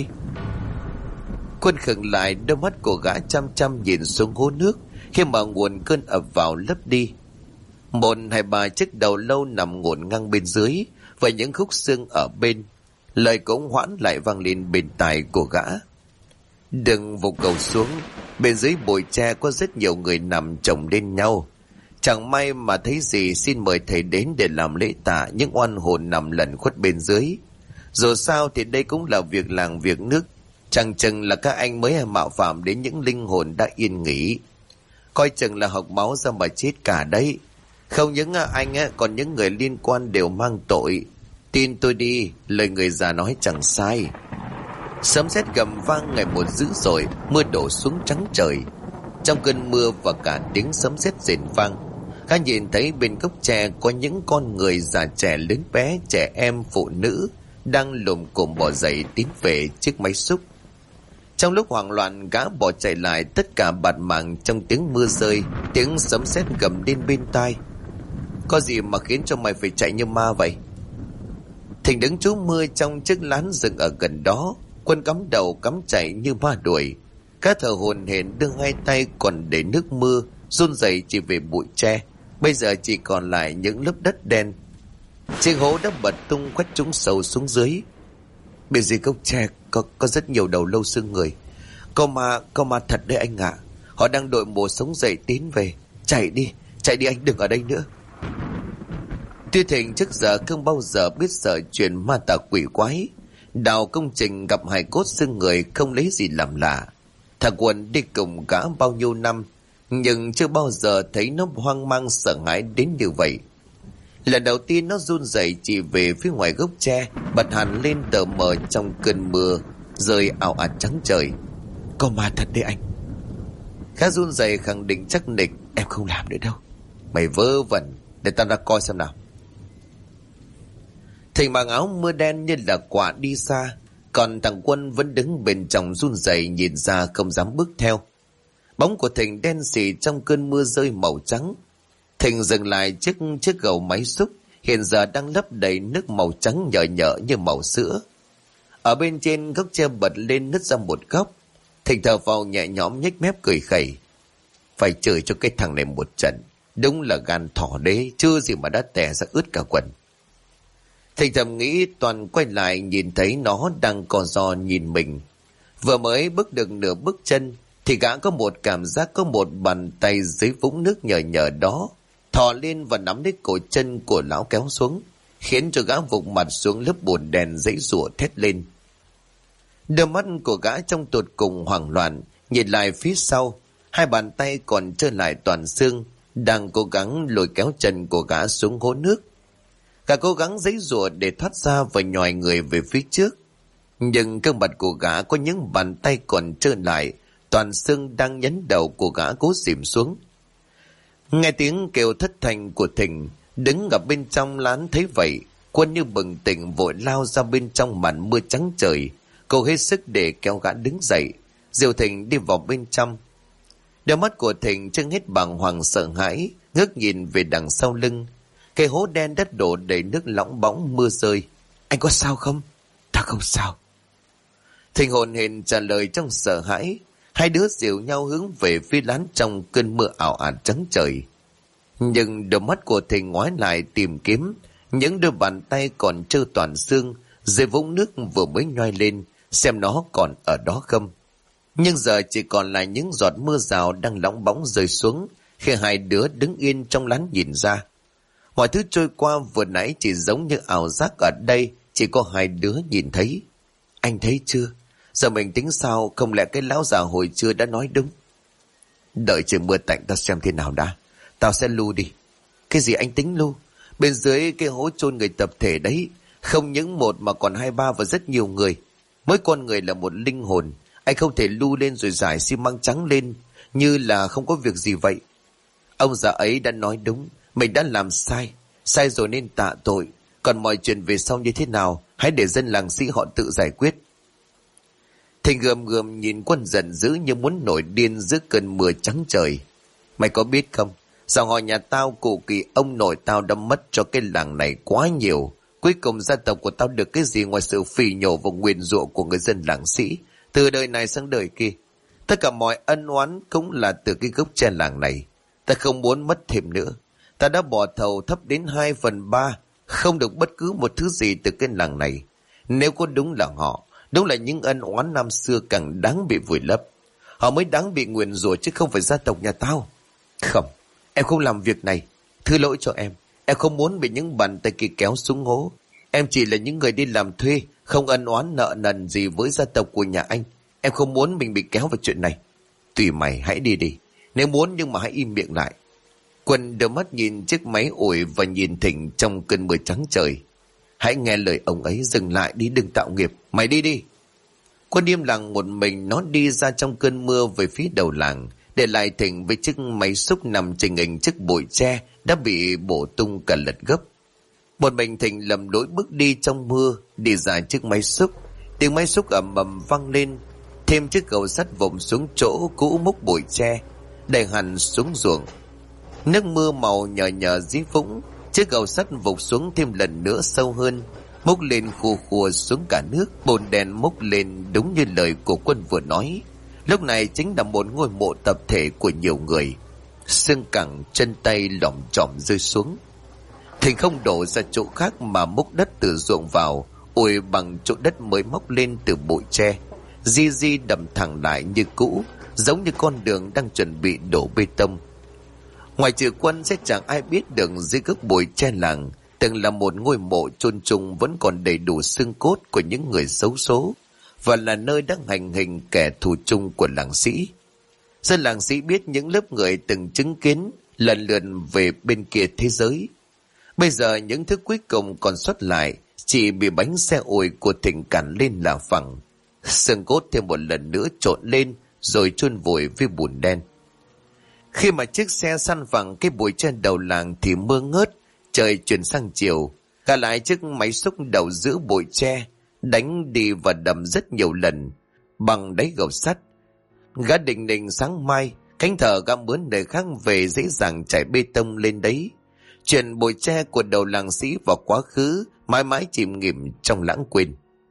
Quân khựng lại, đôi mắt của gã chăm chăm nhìn xuống hố nước, khi mà nguồn cơn ập vào lấp đi. Một hai ba chiếc đầu lâu nằm ngổn ngang bên dưới, và những khúc xương ở bên. Lời cũng hoãn lại vang lên bên tai của gã: đừng vụt cầu xuống, bên dưới bụi tre có rất nhiều người nằm chồng lên nhau. Chẳng may mà thấy gì, xin mời thầy đến để làm lễ tạ những oan hồn nằm lẩn khuất bên dưới. Dù sao thì đây cũng là việc làng việc nước, chẳng chừng là các anh mới mạo phạm đến những linh hồn đã yên nghỉ. Coi chừng là học máu ra mà chết cả đấy. Không những anh còn những người liên quan đều mang tội. Tin tôi đi, lời người già nói chẳng sai. Sấm sét gầm vang ngày một dữ dội, mưa đổ xuống trắng trời. Trong cơn mưa và cả tiếng sấm sét rền vang, gã nhìn thấy bên gốc tre có những con người già trẻ lớn bé, trẻ em, phụ nữ đang lồm cồm bò dậy tiến về chiếc máy xúc. Trong lúc hoảng loạn, gã bỏ chạy lại, tất cả bạt mạng trong tiếng mưa rơi, tiếng sấm sét gầm lên bên tai. Có gì mà khiến cho mày phải chạy như ma vậy? Thịnh đứng trú mưa trong chiếc lán rừng ở gần đó. Quân cắm đầu cắm chạy như ma đuổi. Các thợ hồn hển đưa hai tay còn để nước mưa, run rẩy chỉ về bụi tre. Bây giờ chỉ còn lại những lớp đất đen. Chiếc hố đã bật tung, quét trúng sâu xuống dưới. Bên dưới gốc tre có rất nhiều đầu lâu xương người. Có ma thật đấy anh ạ. Họ đang đội mồ sống dậy tiến về. Chạy đi anh, đừng ở đây nữa. Tuy Thịnh trước giờ không bao giờ biết sợ chuyện ma tà quỷ quái. Đào công trình gặp hài cốt xương người không lấy gì làm lạ. Thằng Quân đi cùng gã bao nhiêu năm, nhưng chưa bao giờ thấy nó hoang mang sợ hãi đến như vậy. Lần đầu tiên nó run rẩy chỉ về phía ngoài gốc tre, bật hẳn lên tờ mờ trong cơn mưa rơi ảo ạt trắng trời. Có ma thật đấy anh. Gã run rẩy khẳng định chắc nịch: em không làm nữa đâu. Mày vớ vẩn, để tao ra coi xem nào. Thịnh mặc áo mưa đen như là quả đi xa, còn thằng Quân vẫn đứng bên trong run rẩy nhìn ra không dám bước theo. Bóng của Thịnh đen sì trong cơn mưa rơi màu trắng. Thịnh dừng lại chiếc gầu máy xúc, hiện giờ đang lấp đầy nước màu trắng nhợ nhợ như màu sữa. Ở bên trên gốc tre bật lên nứt ra một góc. Thịnh thở vào nhẹ nhõm, nhếch mép cười khẩy: phải chửi cho cái thằng này một trận. Đúng là gan thỏ đấy, chưa gì mà đã tè ra ướt cả quần. Thịnh thầm nghĩ, toàn quay lại nhìn thấy nó đang co ro nhìn mình. Vừa mới bước được nửa bước chân thì gã có một cảm giác có một bàn tay dưới vũng nước nhờ nhờ đó thò lên và nắm lấy cổ chân của lão kéo xuống, khiến cho gã vụt mặt xuống lớp bùn đèn, giãy giụa thét lên. Đôi mắt của gã trong tột cùng hoảng loạn, nhìn lại phía sau, hai bàn tay còn trơ lại toàn xương đang cố gắng lôi kéo chân của gã xuống hố nước. Gã cố gắng giãy giụa để thoát ra và nhòi người về phía trước, nhưng gương mặt của gã có những bàn tay còn trơ lại toàn xương đang nhấn đầu của gã cố xỉm xuống. Nghe tiếng kêu thất thanh của Thịnh, đứng ở bên trong lán thấy vậy, Quân như bừng tỉnh vội lao ra bên trong màn mưa trắng trời. Cô hết sức để kéo gã đứng dậy, dìu Thịnh đi vào bên trong. Đôi mắt của Thịnh trông hết bàng hoàng sợ hãi, ngước nhìn về đằng sau lưng. Cái hố đen đất đổ đầy nước lỏng bóng mưa rơi. Anh có sao không? Ta không sao. Thịnh hồn hển trả lời trong sợ hãi. Hai đứa dìu nhau hướng về phía lán trong cơn mưa ảo ạt trắng trời. Nhưng đôi mắt của Thịnh ngoái lại tìm kiếm những đôi bàn tay còn trơ toàn xương dưới vũng nước vừa mới nhoai lên, xem nó còn ở đó không. Nhưng giờ chỉ còn lại những giọt mưa rào đang lóng bóng rơi xuống khi hai đứa đứng yên trong lán nhìn ra. Mọi thứ trôi qua vừa nãy chỉ giống như ảo giác, ở đây chỉ có hai đứa nhìn thấy. Anh thấy chưa? Giờ mình tính sao? Không lẽ cái lão già hồi trưa đã nói đúng? Đợi trời mưa tạnh ta xem thế nào đã. Tao sẽ lưu đi. Cái gì anh tính lưu? Bên dưới cái hố chôn người tập thể đấy, không những một mà còn 2, 3 và rất nhiều người. Mỗi con người là một linh hồn. Anh không thể lưu lên rồi rải xi măng trắng lên như là không có việc gì vậy. Ông già ấy đã nói đúng. Mình đã làm sai. Sai rồi nên tạ tội. Còn mọi chuyện về sau như thế nào, hãy để dân làng Sĩ họ tự giải quyết. Thịnh gườm gườm nhìn Quân giận dữ như muốn nổi điên giữa cơn mưa trắng trời. Mày có biết không, dòng họ nhà tao cụ Kỳ ông nội tao đã mất cho cái làng này quá nhiều. Cuối cùng gia tộc của tao được cái gì ngoài sự phỉ nhổ và nguyền rủa của người dân làng Sĩ từ đời này sang đời kia. Tất cả mọi ân oán cũng là từ cái gốc tre làng này. Ta không muốn mất thêm nữa. Ta đã bỏ thầu thấp đến 2/3, không được bất cứ một thứ gì từ cái làng này. Nếu có đúng là họ, đúng là những ân oán năm xưa càng đáng bị vùi lấp. Họ mới đáng bị nguyền rủa chứ không phải gia tộc nhà tao. Không, em không làm việc này. Thứ lỗi cho em. Em không muốn bị những bàn tay kia kéo xuống hố. Em chỉ là những người đi làm thuê, không ân oán nợ nần gì với gia tộc của nhà anh. Em không muốn mình bị kéo vào chuyện này. Tùy mày, hãy đi đi. Nếu muốn nhưng mà hãy im miệng lại. Quân đưa mắt nhìn chiếc máy ủi và nhìn Thịnh trong cơn mưa trắng trời. Hãy nghe lời ông ấy, dừng lại đi, đừng tạo nghiệp. Mày đi đi. Quân im lặng một mình, nó đi ra trong cơn mưa về phía đầu làng, để lại Thịnh với chiếc máy xúc nằm trình hình chiếc bụi tre đã bị bổ tung cả lật gấp. Một mình Thịnh lầm lỗi bước đi trong mưa, đi ra chiếc máy xúc. Tiếng máy xúc ầm ầm vang lên, thêm chiếc gầu sắt vụm xuống chỗ cũ múc bụi tre, đẩy hẳn xuống ruộng. Nước mưa màu nhờ nhờ dưới vũng, chiếc gầu sắt vụt xuống thêm lần nữa sâu hơn, múc lên khua khua xuống cả nước. Bồn đèn múc lên đúng như lời của Quân vừa nói. Lúc này chính là một ngôi mộ tập thể của nhiều người. Xương cẳng chân tay lỏm chỏm rơi xuống. Thịnh không đổ ra chỗ khác mà múc đất từ ruộng vào, ủi bằng chỗ đất mới móc lên từ bụi tre, di đầm thẳng lại như cũ, giống như con đường đang chuẩn bị đổ bê tông. Ngoài trừ Quân sẽ chẳng ai biết được dưới gốc bụi tre làng từng là một ngôi mộ chôn chung vẫn còn đầy đủ xương cốt của những người xấu số, và là nơi đang hành hình kẻ thù chung của làng Sĩ. Dân làng Sĩ biết những lớp người từng chứng kiến lần lượt về bên kia thế giới. Bây giờ những thứ cuối cùng còn sót lại chỉ bị bánh xe ủi của Thịnh cản lên là phẳng. Xương cốt thêm một lần nữa trộn lên rồi chôn vùi với bùn đen. Khi mà chiếc xe săn phẳng cái bụi trên đầu làng thì mưa ngớt, trời chuyển sang chiều. Cả lại chiếc máy xúc đầu giữa bụi tre, đánh đi và đầm rất nhiều lần bằng đáy gầu sắt. Gã định định sáng mai cánh thợ gã mướn nơi khác về dễ dàng trải bê tông lên đấy. Chuyện bụi tre của đầu làng Sĩ vào quá khứ mãi mãi chìm nghỉm trong lãng quên.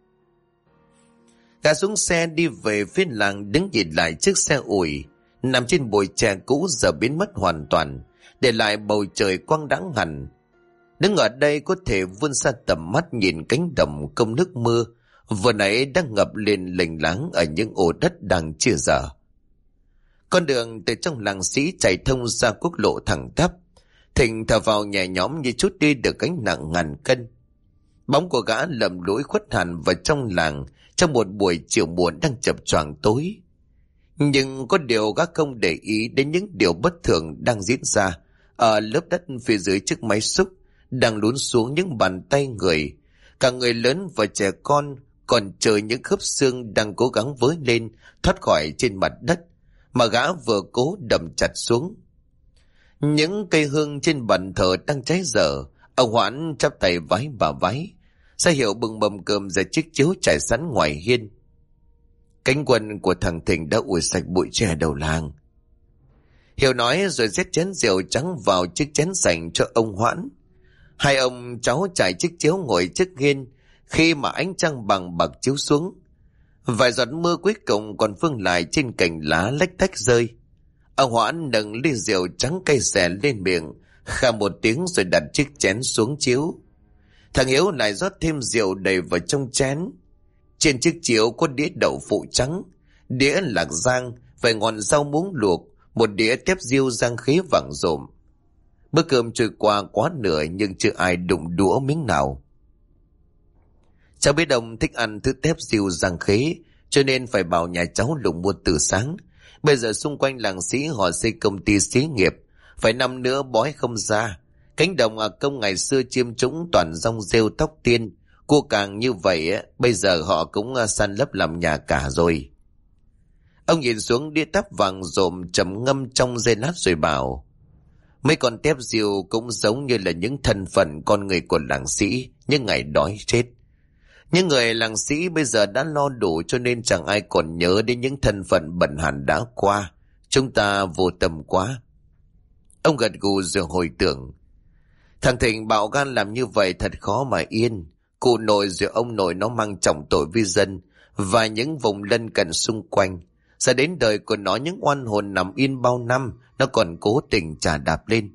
Gã xuống xe đi về phía làng, đứng nhìn lại chiếc xe ủi nằm trên bụi tre cũ giờ biến mất hoàn toàn, để lại bầu trời quang đãng hẳn. Đứng ở đây có thể vươn xa tầm mắt nhìn cánh đồng công nước mưa vừa nãy đang ngập lên lềnh láng ở những ổ đất đang chia dở. Con đường từ trong làng Sĩ chạy thông ra quốc lộ thẳng tắp. Thịnh thở vào nhẹ nhõm như chút đi được gánh nặng ngàn cân. Bóng của gã lầm lũi khuất hẳn vào trong làng trong một buổi chiều muộn đang chập choạng tối. Nhưng có điều gã không để ý đến những điều bất thường đang diễn ra ở lớp đất phía dưới chiếc máy xúc đang lún xuống những bàn tay người. Cả người lớn và trẻ con còn chờ những khớp xương đang cố gắng với lên thoát khỏi trên mặt đất mà gã vừa cố đầm chặt xuống. Những cây hương trên bàn thờ đang cháy dở. Ông Hoãn chắp tay vái bà vái ra hiệu bưng mâm cơm ra chiếc chiếu trải sẵn ngoài hiên. Cánh quân của thằng Thịnh đã ủi sạch bụi tre đầu làng. Hiểu nói rồi xếp chén rượu trắng vào chiếc chén sành cho ông Hoãn. Hai ông cháu trải chiếc chiếu ngồi trước hiên khi mà ánh trăng bằng bạc chiếu xuống. Vài giọt mưa cuối cùng còn vương lại trên cành lá lách tách rơi. Ông Hoãn nâng ly rượu trắng cay xè lên miệng, khà một tiếng rồi đặt chiếc chén xuống chiếu. Thằng Hiếu lại rót thêm rượu đầy vào trong chén. Trên chiếc chiếu có đĩa đậu phụ trắng, đĩa lạc rang, vài ngọn rau muống luộc, một đĩa tép riêu rang khế vàng rộm. Bữa cơm trôi qua quá nửa nhưng chưa ai đụng đũa miếng nào. Cháu biết ông thích ăn thứ tép riêu rang khế, cho nên phải bảo nhà cháu lùng mua từ sáng. Bây giờ xung quanh làng Sĩ họ xây công ty xí nghiệp, phải năm nữa bói không ra. Cánh đồng công ngày xưa chiêm trũng toàn rong rêu tóc tiên, cua càng như vậy bây giờ họ cũng san lấp làm nhà cả rồi. Ông nhìn xuống đĩa tép vàng rộm trầm ngâm trong giây lát rồi bảo: mấy con tép diều cũng giống như là những thân phận con người của làng Sĩ những ngày đói chết. Những người làng Sĩ bây giờ đã lo đủ, cho nên chẳng ai còn nhớ đến những thân phận bần hàn đã qua. Chúng ta vô tâm quá. Ông gật gù rồi hồi tưởng. Thằng Thịnh bạo gan làm như vậy thật khó mà yên. Cụ nội rồi ông nội nó mang trọng tội với dân và những vùng lân cận xung quanh. Giờ đến đời của nó những oan hồn nằm yên bao năm, nó còn cố tình chà đạp lên.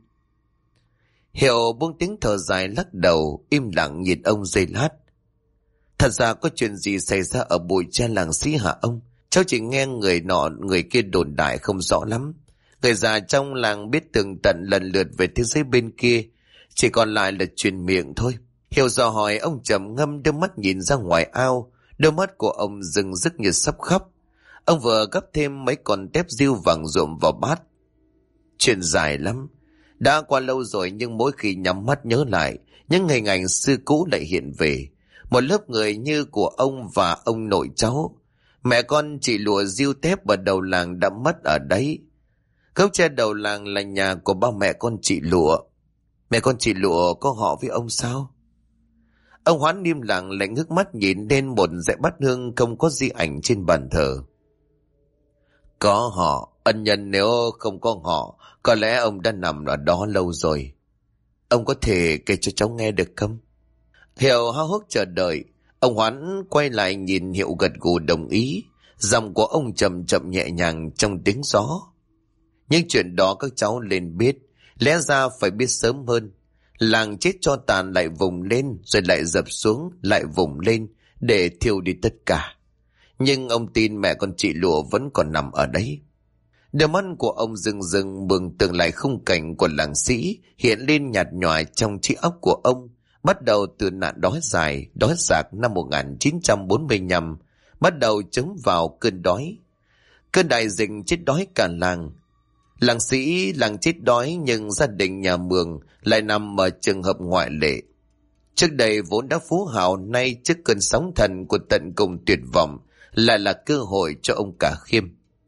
Hiệu buông tiếng thở dài lắc đầu, im lặng nhìn ông giây lát. Thật ra có chuyện gì xảy ra ở bụi tre làng Sĩ hả ông? Cháu chỉ nghe người nọ người kia đồn đại không rõ lắm. Người già trong làng biết tường tận lần lượt về thế giới bên kia, chỉ còn lại là truyền miệng thôi. Hiểu dò hỏi, ông trầm ngâm đưa mắt nhìn ra ngoài ao. Đôi mắt của ông rưng rức như sắp khóc. Ông vừa gấp thêm mấy con tép diêu vàng rộm vào bát. Chuyện dài lắm, đã qua lâu rồi nhưng mỗi khi nhắm mắt nhớ lại, những hình ảnh xưa cũ lại hiện về. Một lớp người như của ông và ông nội cháu. Mẹ con chị lụa diêu tép ở đầu làng đã mất ở đấy. Gốc tre đầu làng là nhà của ba mẹ con chị lụa. Mẹ con chị lụa có họ với ông sao? Ông Hoán im lặng lại ngước mắt nhìn lên một dãy bát hương không có di ảnh trên bàn thờ. Có họ, ân nhân nếu không có họ, có lẽ ông đã nằm ở đó lâu rồi. Ông có thể kể cho cháu nghe được không? Hiệu háo hức chờ đợi. Ông Hoán quay lại nhìn Hiệu gật gù đồng ý. Giọng của ông chậm chậm nhẹ nhàng trong tiếng gió. Nhưng chuyện đó các cháu lên biết, lẽ ra phải biết sớm hơn. Làng chết cho tàn lại vùng lên, rồi lại dập xuống, lại vùng lên, để thiêu đi tất cả. Nhưng ông tin mẹ con chị lụa vẫn còn nằm ở đấy. Đôi mắt của ông rừng rừng mường tượng lại khung cảnh của làng Sĩ hiện lên nhạt nhòa trong trí óc của ông. Bắt đầu từ nạn đói dài, đói rạc năm 1945, bắt đầu chống vào cơn đói. Cơn đại dịch chết đói cả làng. Làng Sĩ, làng chết đói nhưng gia đình nhà Mường lại nằm ở trường hợp ngoại lệ. Trước đây vốn đã phú hào, nay trước cơn sóng thần của tận cùng tuyệt vọng lại là cơ hội cho ông Cả Khiêm.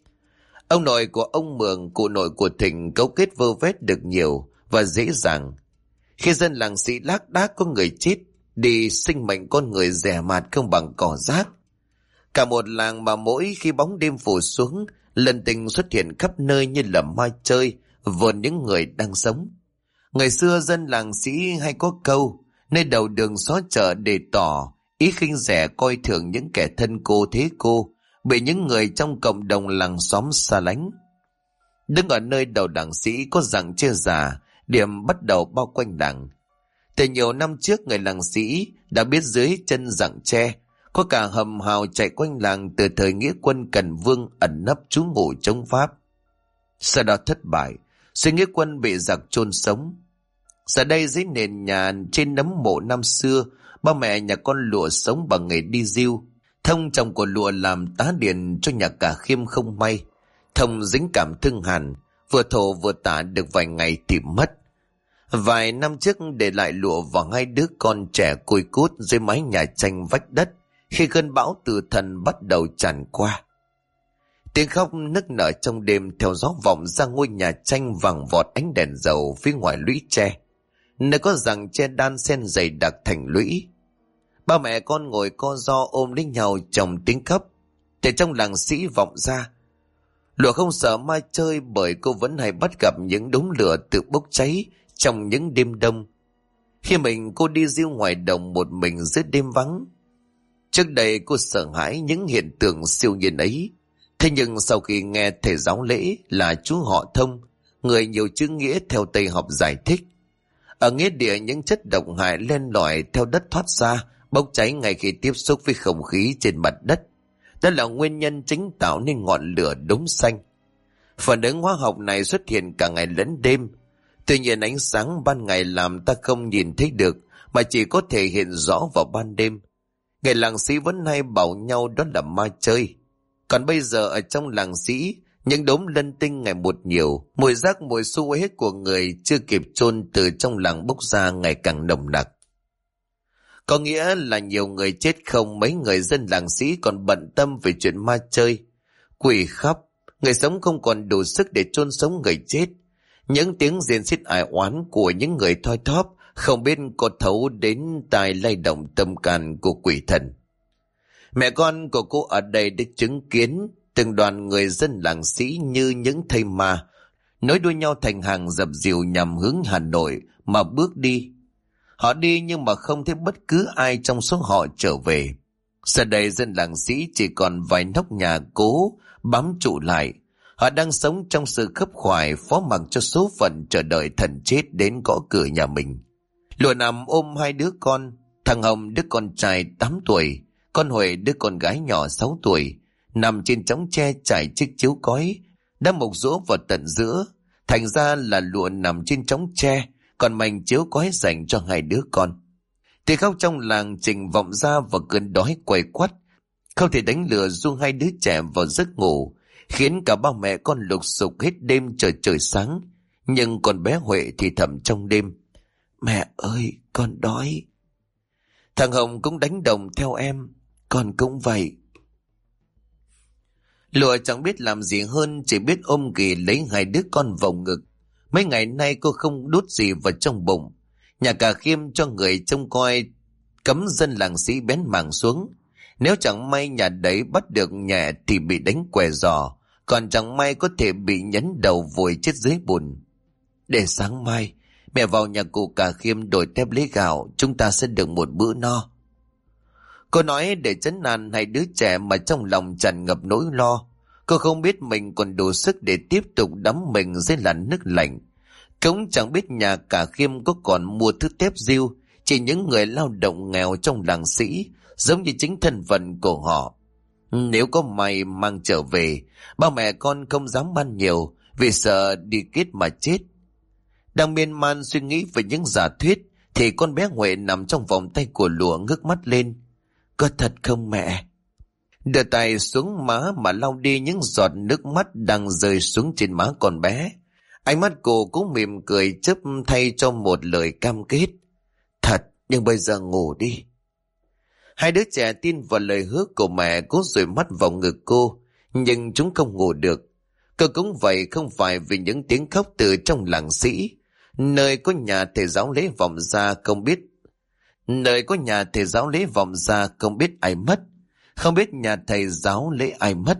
Ông nội của ông Mường, cụ nội của Thịnh cấu kết vơ vét được nhiều và dễ dàng. Khi dân làng Sĩ lác đác có người chết, đi sinh mệnh con người rẻ mạt không bằng cỏ rác. Cả một làng mà mỗi khi bóng đêm phủ xuống, lần tình xuất hiện khắp nơi như là ma chơi, vờn những người đang sống. Ngày xưa dân làng Sĩ hay có câu, nơi đầu đường xó chợ để tỏ ý khinh rẻ coi thường những kẻ thân cô thế cô, bị những người trong cộng đồng làng xóm xa lánh. Đứng ở nơi đầu làng Sĩ có rặng tre già, điểm bắt đầu bao quanh làng. Từ nhiều năm trước, người làng Sĩ đã biết dưới chân rặng tre có cả hầm hào chạy quanh làng từ thời nghĩa quân Cần Vương ẩn nấp trú ngụ chống Pháp. Sau đó thất bại, suy nghĩa quân bị giặc chôn sống. Giờ đây dưới nền nhà trên nấm mộ năm xưa, ba mẹ nhà con lụa sống bằng nghề đi diêu. Thông chồng của lụa làm tá điền cho nhà Cả Khiêm không may. Thông dính cảm thương hàn, vừa thổ vừa tả được vài ngày thì mất. Vài năm trước để lại lụa và hai đứa con trẻ côi cút dưới mái nhà tranh vách đất khi cơn bão từ thần bắt đầu tràn qua. Tiếng khóc nức nở trong đêm theo gió vọng ra ngôi nhà tranh vàng vọt ánh đèn dầu phía ngoài lũy tre, nơi có rằng tre đan xen dày đặc thành lũy. Ba mẹ con ngồi co ro ôm lấy nhau trong tiếng khóc. từ trong làng sĩ vọng ra. Lụa không sợ ma chơi bởi cô vẫn hay bắt gặp những đống lửa tự bốc cháy trong những đêm đông. Khi cô đi diêu ngoài đồng một mình giữa đêm vắng. Trước đây cô sợ hãi những hiện tượng siêu nhiên ấy. Thế nhưng sau khi nghe thầy giáo lễ là chú họ Thông, người nhiều chữ nghĩa theo Tây học giải thích, ở nghĩa địa những chất độc hại len lỏi theo đất thoát ra, bốc cháy ngay khi tiếp xúc với không khí trên mặt đất. Đó là nguyên nhân chính tạo nên ngọn lửa đốm xanh. Phản ứng hóa học này xuất hiện cả ngày lẫn đêm. Tuy nhiên ánh sáng ban ngày làm ta không nhìn thấy được, mà chỉ có thể hiện rõ vào ban đêm. Người làng sĩ vẫn hay bảo nhau đó là ma chơi. Còn bây giờ ở trong làng sĩ, những đốm lân tinh ngày một nhiều, mùi rác mùi xú uế của người chưa kịp chôn từ trong làng bốc ra ngày càng nồng nặc. Có nghĩa là nhiều người chết không, mấy người dân làng sĩ còn bận tâm về chuyện ma chơi. Quỷ khóc, người sống không còn đủ sức để chôn sống người chết. Những tiếng rên rít ai oán của những người thoi thóp không biết có thấu đến tai lay động tâm can của quỷ thần. Mẹ con của cô ở đây đã chứng kiến từng đoàn người dân làng sĩ như những thây ma, nối đuôi nhau thành hàng dập dìu nhằm hướng Hà Nội mà bước đi. Họ đi nhưng mà không thấy bất cứ ai trong số họ trở về. Giờ đây dân làng sĩ chỉ còn vài nóc nhà cố bám trụ lại. Họ đang sống trong sự khấp khoải, phó mặc cho số phận chờ đợi thần chết đến gõ cửa nhà mình. Lụa nằm ôm hai đứa con, thằng Hồng đứa con trai 8 tuổi, con Huệ đứa con gái nhỏ 6 tuổi, nằm trên chõng tre trải chiếc chiếu cói, đã mộc rũa vào tận giữa. Thành ra là Lụa nằm trên chõng tre, còn mảnh chiếu cói dành cho hai đứa con. Tiếng khóc trong làng trình vọng ra và cơn đói quay quắt, không thể đánh lừa du hai đứa trẻ vào giấc ngủ, khiến cả ba mẹ con lục sục hết đêm chờ trời sáng. Nhưng con bé Huệ thì thầm trong đêm: "Mẹ ơi, con đói." Thằng Hồng cũng đánh đồng theo em: "Con cũng vậy." Lụa chẳng biết làm gì hơn, chỉ biết ôm ghì lấy hai đứa con vào ngực. Mấy ngày nay cô không đút gì vào trong bụng. Nhà cả Khiêm cho người trông coi cấm dân làng sĩ bén mảng xuống. Nếu chẳng may nhà đấy bắt được nhẹ thì bị đánh què giò, còn chẳng may có thể bị nhấn đầu vùi chết dưới bùn. "Để sáng mai mẹ vào nhà cụ cả Khiêm đổi tép lấy gạo, chúng ta sẽ được một bữa no." Cô nói để trấn an hai đứa trẻ mà trong lòng tràn ngập nỗi lo. Cô không biết mình còn đủ sức để tiếp tục đắm mình dưới làn nước lạnh. Cũng chẳng biết nhà cả Khiêm có còn mua thứ tép diêu. Chỉ những người lao động nghèo trong làng sĩ, giống như chính thân phận của họ. Nếu có may mang trở về, ba mẹ con không dám ban nhiều, vì sợ đi kết mà chết. Đang miên man suy nghĩ về những giả thuyết, thì con bé Huệ nằm trong vòng tay của Lụa ngước mắt lên: "Có thật không mẹ?" Đưa tay xuống má mà lau đi những giọt nước mắt đang rơi xuống trên má con bé. Ánh mắt cô cũng mỉm cười chớp thay cho một lời cam kết: "Thật, nhưng bây giờ ngủ đi." Hai đứa trẻ tin vào lời hứa của mẹ, cố dụi mắt vào ngực cô, nhưng chúng không ngủ được. Cô cũng vậy, không phải vì những tiếng khóc từ trong làng sĩ, nơi có nhà thầy giáo lễ vọng ra không biết. Nơi có nhà thầy giáo lễ vọng ra không biết ai mất, không biết nhà thầy giáo lễ ai mất.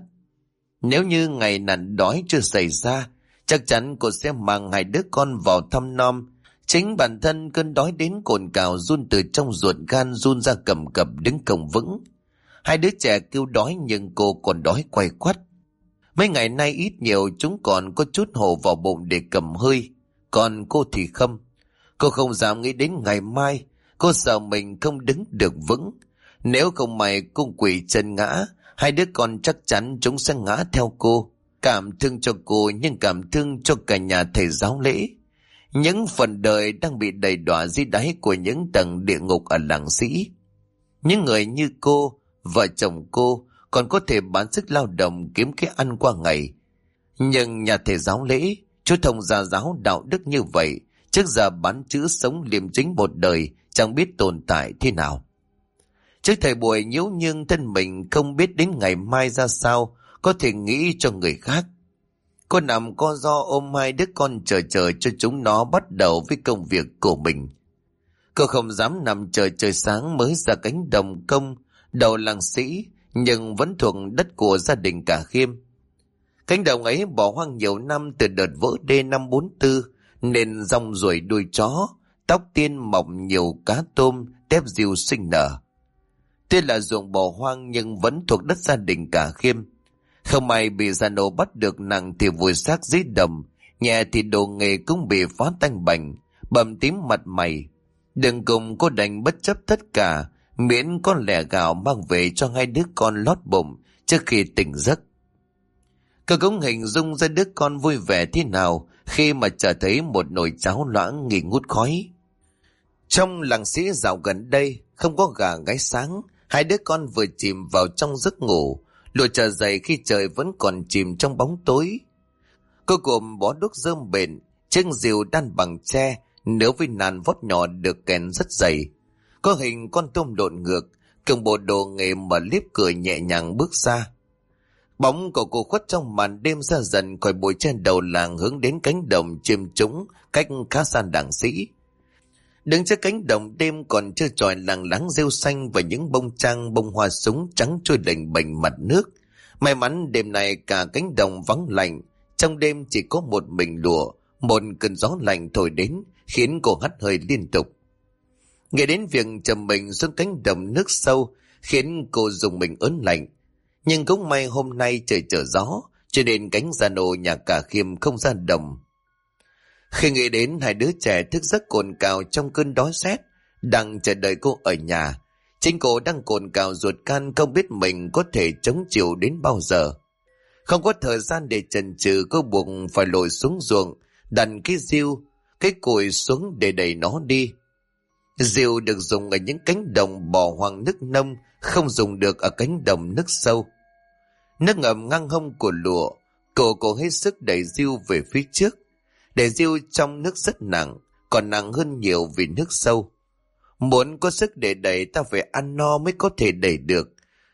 Nếu như ngày nạn đói chưa xảy ra, chắc chắn cô sẽ mang hai đứa con vào thăm nom. Chính bản thân cơn đói đến cồn cào run từ trong ruột gan, run ra cầm cập đứng không vững. Hai đứa trẻ kêu đói nhưng cô còn đói quay quắt. Mấy ngày nay ít nhiều chúng còn có chút hồ vào bụng để cầm hơi, còn cô thì không. Cô không dám nghĩ đến ngày mai, cô sợ mình không đứng được vững. Nếu không may cô quỵ chân ngã, hai đứa con chắc chắn chúng sẽ ngã theo cô. Cảm thương cho cô nhưng cảm thương cho cả nhà thầy giáo lễ. Những phần đời đang bị đầy đọa dưới đáy của những tầng địa ngục ở làng sĩ. Những người như cô, vợ chồng cô còn có thể bán sức lao động kiếm cái ăn qua ngày. Nhưng nhà thầy giáo lễ, chú Thông gia giáo đạo đức như vậy, trước giờ bán chữ sống liêm chính một đời, chẳng biết tồn tại thế nào. Trước thời buổi nhiễu nhương thân mình không biết đến ngày mai ra sao, có thể nghĩ cho người khác. Cô nằm co ro ôm hai đứa con chờ cho chúng nó bắt đầu với công việc của mình. Cô không dám nằm chờ trời sáng mới ra cánh đồng công đầu làng sĩ, nhưng vẫn thuộc đất của gia đình Cả Khiêm. Cánh đồng ấy bỏ hoang nhiều năm từ đợt vỡ đê năm 44, nên rong ruổi đuôi chó, tóc tiên mọc nhiều cá tôm, tép diều sinh nở. Tuy là ruộng bỏ hoang nhưng vẫn thuộc đất gia đình Cả Khiêm. Không may bị già nổ bắt được, nặng thì vùi xác dưới đầm, nhẹ thì đồ nghề cũng bị phá tanh bành, bầm tím mặt mày. Đường cùng cô đành bất chấp tất cả, miễn con lẻ gạo mang về cho hai đứa con lót bụng trước khi tỉnh giấc. Cô cũng hình dung ra đứa con vui vẻ thế nào khi mà chờ thấy một nồi cháo loãng nghi ngút khói. Trong làng sĩ dạo gần đây không có gà gáy sáng, hai đứa con vừa chìm vào trong giấc ngủ, lùa chờ dậy khi trời vẫn còn chìm trong bóng tối. Cô gồm bó đuốc rơm bền, chiếc rìu đan bằng tre, nếu với nàn vót nhỏ được kèn rất dày. Có hình con tôm lộn ngược, cùng bộ đồ nghề mà liếp cười nhẹ nhàng bước ra. Bóng của cô khuất trong màn đêm ra dần khỏi bụi trên đầu làng, hướng đến cánh đồng chiêm trũng cách khá xa đàng sĩ. Đứng trước cánh đồng đêm còn trơ trọi làng láng rêu xanh và những bông trang bông hoa súng trắng trôi lềnh bềnh mặt nước. May mắn đêm này cả cánh đồng vắng lạnh, trong đêm chỉ có một mình lụa, một cơn gió lạnh thổi đến khiến cô hắt hơi liên tục. Nghe đến việc chầm mình xuống cánh đồng nước sâu khiến cô dùng mình ớn lạnh. Nhưng cũng may hôm nay trời trở gió, cho nên cánh gia nô nhà Cả Khiêm không ra đồng. Khi nghĩ đến hai đứa trẻ thức giấc cồn cào trong cơn đói rét, đang chờ đợi cô ở nhà, chính cô đang cồn cào ruột gan không biết mình có thể chống chịu đến bao giờ. Không có thời gian để chần chừ, cô buộc phải lội xuống ruộng, đặt cái diu, cái cùi xuống để đẩy nó đi. Diều được dùng ở những cánh đồng bỏ hoang nước nông, không dùng được ở cánh đồng nước sâu. Nước ngầm ngang hông của lụa, cô hết sức đẩy diều về phía trước. Để diều trong nước rất nặng, còn nặng hơn nhiều vì nước sâu. Muốn có sức để đẩy ta phải ăn no mới có thể đẩy được.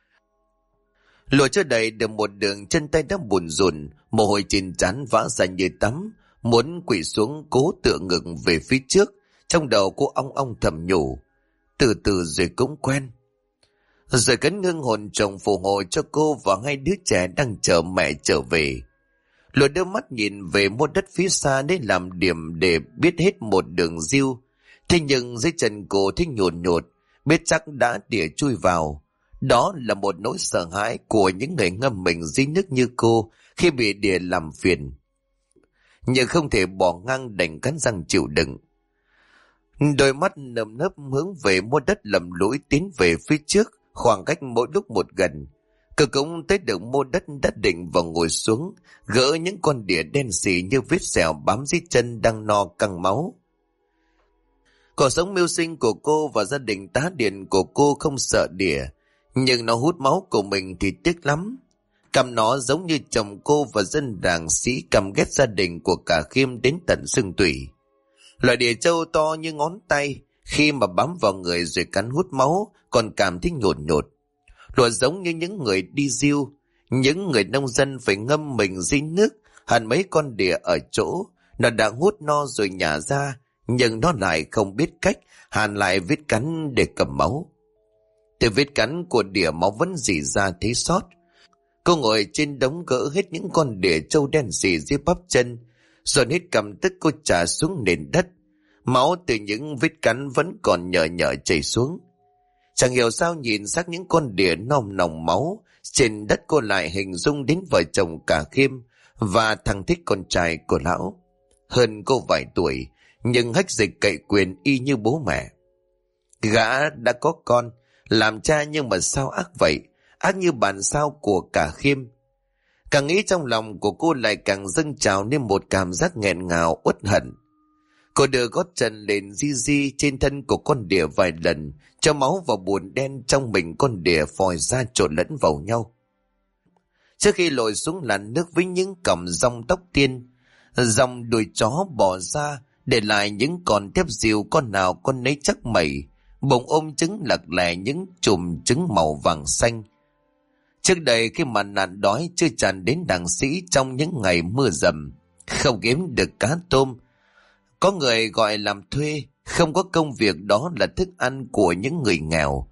Lụa chưa đẩy được một đường, chân tay đã bùn rùn, mồ hôi trên trán vã ra như tắm, muốn quỵ xuống cố tựa ngực về phía trước. Trong đầu cô ong ong thầm nhủ, từ từ rồi cũng quen. Rồi cấn ngưng hồn chồng phù hộ cho cô và hai đứa trẻ đang chờ mẹ trở về. Lụa đưa mắt nhìn về một đất phía xa để làm điểm để biết hết một đường diêu. Thế nhưng dưới chân cô thấy nhồn nhột, biết chắc đã đỉa chui vào. Đó là một nỗi sợ hãi của những người ngâm mình dưới nước như cô khi bị đỉa làm phiền. Nhưng không thể bỏ ngang, đành cắn răng chịu đựng. Đôi mắt nầm nấp hướng về một đất lầm lũi tiến về phía trước, khoảng cách mỗi lúc một gần. Cô cũng tới được một đất đã định và ngồi xuống, gỡ những con đỉa đen xì như vết sẹo bám dưới chân đang no căng máu. Cuộc sống mưu sinh của cô và gia đình tá điền của cô không sợ đỉa, nhưng nó hút máu của mình thì tiếc lắm. Cầm nó giống như chồng cô và dân đảng sĩ căm ghét gia đình của Cả Khiêm đến tận xương tủy. Loại đỉa trâu to như ngón tay, khi mà bám vào người rồi cắn hút máu còn cảm thấy nhột nhột. Lụa giống như những người đi diêu, những người nông dân phải ngâm mình dưới nước, hẳn mấy con đỉa ở chỗ nó đã hút no rồi nhả ra, nhưng nó lại không biết cách hàn lại vết cắn để cầm máu. Từ vết cắn của đỉa máu vẫn rỉ ra thấy xót. Cô ngồi trên đống gỡ hết những con đỉa trâu đen xì dưới bắp chân, rồi hết cầm tức cô trả xuống nền đất. Máu từ những vết cắn vẫn còn nhờ nhợ chảy xuống. Chẳng hiểu sao nhìn xác những con đỉa nom nòng máu trên đất, cô lại hình dung đến vợ chồng Cả Khiêm và thằng thích con trai của lão. Hơn cô vài tuổi, nhưng hách dịch cậy quyền y như bố mẹ. Gã đã có con, làm cha nhưng mà sao ác vậy, ác như bản sao của Cả Khiêm. Càng nghĩ trong lòng của cô lại càng dâng trào nên một cảm giác nghẹn ngào uất hận. Cô đưa gót chân lên di di trên thân của con đỉa vài lần, cho máu vào bùn đen trong mình con đỉa phòi ra trộn lẫn vào nhau. Trước khi lội xuống làn nước với những cọng rong tóc tiên, dòng đuôi chó bỏ ra, để lại những con tép diều con nào con nấy chắc mẩy, bụng ôm trứng lặc lẻ những chùm trứng màu vàng xanh. Trước đây khi mà nạn đói chưa tràn đến đàng sĩ trong những ngày mưa dầm, không kiếm được cá tôm, có người gọi làm thuê, không có công việc đó là thức ăn của những người nghèo.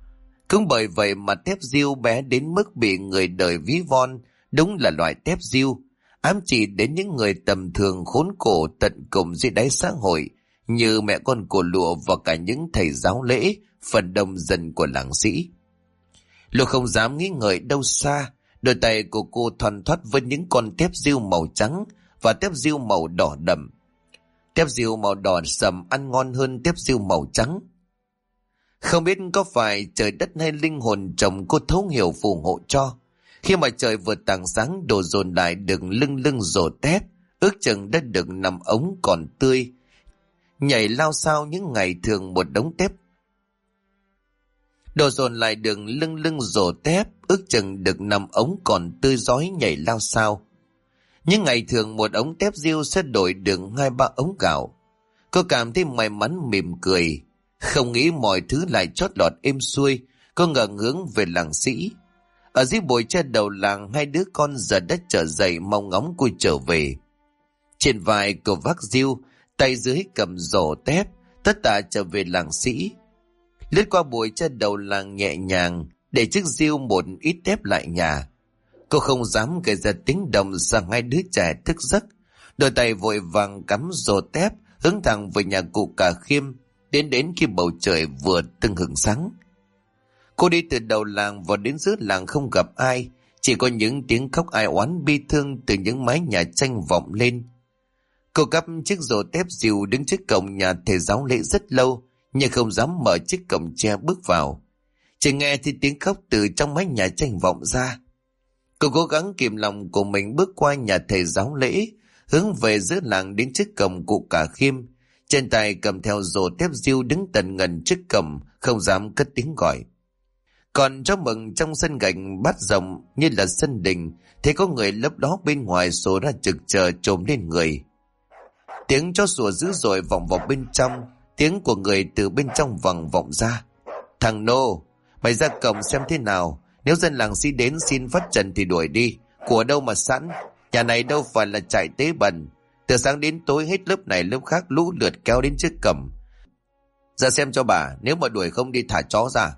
Cũng bởi vậy mà tép diêu bé đến mức bị người đời ví von đúng là loại tép diêu, ám chỉ đến những người tầm thường khốn khổ tận cùng dưới đáy xã hội như mẹ con của Lụa và cả những thầy giáo lễ, phần đông dân của làng sĩ. Lụa không dám nghĩ ngợi đâu xa, đôi tay của cô thoăn thoắt với những con tép diêu màu trắng và tép diêu màu đỏ đậm. Tép diêu màu đỏ sầm ăn ngon hơn tép diêu màu trắng. Không biết có phải trời đất hay linh hồn chồng cô thấu hiểu phù hộ cho, khi mà trời vừa tảng sáng đổ dồn lại đường lưng lưng rổ tép, ước chừng đã được nằm ống còn tươi, nhảy lao sao những ngày thường một đống tép. Đổ dồn lại đường lưng lưng rổ tép, ước chừng được nằm ống còn tươi rói nhảy lao sao. Những ngày thường một ống tép diêu sẽ đổi được 2-3 ống gạo. Cô cảm thấy may mắn mỉm cười, không nghĩ mọi thứ lại chót lọt êm xuôi. Cô ngẩng hướng về làng sĩ. Ở dưới bụi tre đầu làng, hai đứa con giờ đã trở dậy mong ngóng cô trở về. Trên vai cô vác diêu, tay dưới cầm rổ tép, tất tả trở về làng sĩ. Lướt qua bụi tre đầu làng nhẹ nhàng, để chiếc diêu một ít tép lại nhà. Cô không dám gây ra tiếng động sang hai đứa trẻ thức giấc. Đôi tay vội vàng cắm rổ tép, hướng thẳng về nhà cụ Cả Khiêm, đến khi bầu trời vừa tưng hửng sáng. Cô đi từ đầu làng vào đến giữa làng không gặp ai, chỉ có những tiếng khóc ai oán bi thương từ những mái nhà tranh vọng lên. Cô cắp chiếc rổ tép dìu đứng trước cổng nhà thầy giáo lễ rất lâu, nhưng không dám mở chiếc cổng tre bước vào. Chỉ nghe thì tiếng khóc từ trong mái nhà tranh vọng ra. Cô cố gắng kìm lòng của mình bước qua nhà thầy giáo lễ, hướng về giữa làng đến trước cổng cụ Cả Khiêm. Trên tay cầm theo rổ tép diêu đứng tần ngần trước cổng, không dám cất tiếng gọi. Còn chó mừng trong sân gạch bát rộng như là sân đình, thấy có người lấp đó bên ngoài xô ra trực chờ trồm lên người. Tiếng chó sủa dữ dội vọng vào bên trong, tiếng của người từ bên trong vọng ra. Thằng nô, mày ra cổng xem thế nào, nếu dân làng sĩ đến xin phát trần thì đuổi đi, của đâu mà sẵn, nhà này đâu phải là trại tế bần. Từ sáng đến tối hết lớp này lớp khác lũ lượt kéo đến trước cổng. Ra xem cho bà, nếu mà đuổi không đi thả chó ra.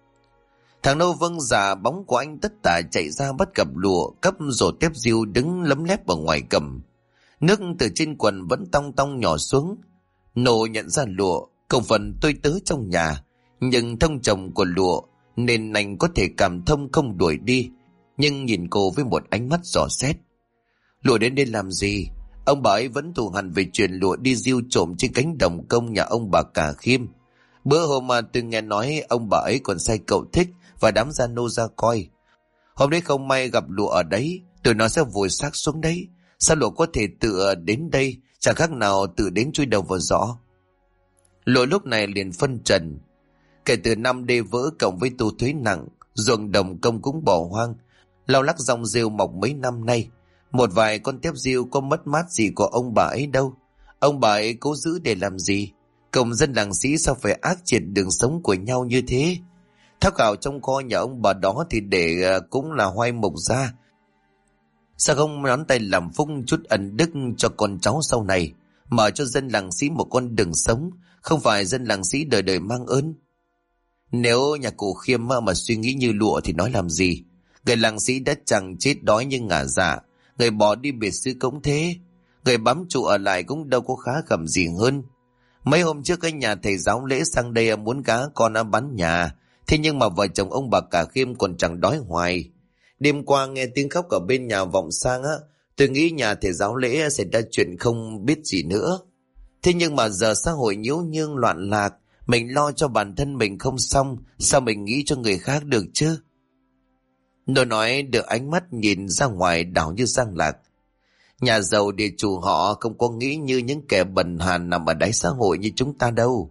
Thằng nô vâng dạ, bóng của anh tất tả chạy ra bắt gặp Lụa cấp rổ tép diêu đứng lấm lép ở ngoài cầm. Nước từ trên quần vẫn tong tong nhỏ xuống. Nô nhận ra Lụa không phần tôi tớ trong nhà, nhưng thông chồng của Lụa nên anh có thể cảm thông không đuổi đi, nhưng nhìn cô với một ánh mắt dò xét. Lụa đến đây làm gì? Ông bà ấy vẫn thù hằn về chuyện Lụa đi diêu trộm trên cánh đồng công nhà ông bà Cả Khiêm. Bữa hôm mà tôi nghe nói ông bà ấy còn sai cậu Thích và đám gia nô ra coi. Hôm đấy không may gặp Lụa ở đấy, tụi nó sẽ vùi xác xuống đấy. Sao Lụa có thể tự đến đây, chẳng khác nào tự đến chui đầu vào giỏ. Lụa lúc này liền phân trần. Kể từ năm đê vỡ cộng với thu thuế nặng, ruộng đồng công cũng bỏ hoang, lau lắc dòng rêu mọc mấy năm nay. Một vài con tép diêu có mất mát gì của ông bà ấy đâu. Ông bà ấy cố giữ để làm gì? Cộng dân làng sĩ sao phải ác triệt đường sống của nhau như thế? Thóc gạo trong kho nhà ông bà đó thì để cũng là hoai mục ra. Sao không ngón tay làm phúc chút ẩn đức cho con cháu sau này, mở cho dân làng sĩ một con đường sống, không phải dân làng sĩ đời đời mang ơn. Nếu nhà cụ Khiêm mà suy nghĩ như Lụa thì nói làm gì? Người làng sĩ đã chẳng chết đói như ngả dạ, người bỏ đi biệt xứ cũng thế, người bám trụ ở lại cũng đâu có khá khẩm gì hơn. Mấy hôm trước cái nhà thầy giáo lễ sang đây muốn gá con bán nhà, thế nhưng mà vợ chồng ông bà Cả Khiêm còn chẳng đói hoài. Đêm qua nghe tiếng khóc ở bên nhà vọng sang á, tôi nghĩ nhà thầy giáo lễ sẽ ra chuyện không biết gì nữa. Thế nhưng mà giờ xã hội nhiễu nhương loạn lạc, mình lo cho bản thân mình không xong, sao mình nghĩ cho người khác được chứ? Nó nói được ánh mắt nhìn ra ngoài đảo như giang lạc. Nhà giàu địa chủ họ không có nghĩ như những kẻ bần hàn nằm ở đáy xã hội như chúng ta đâu.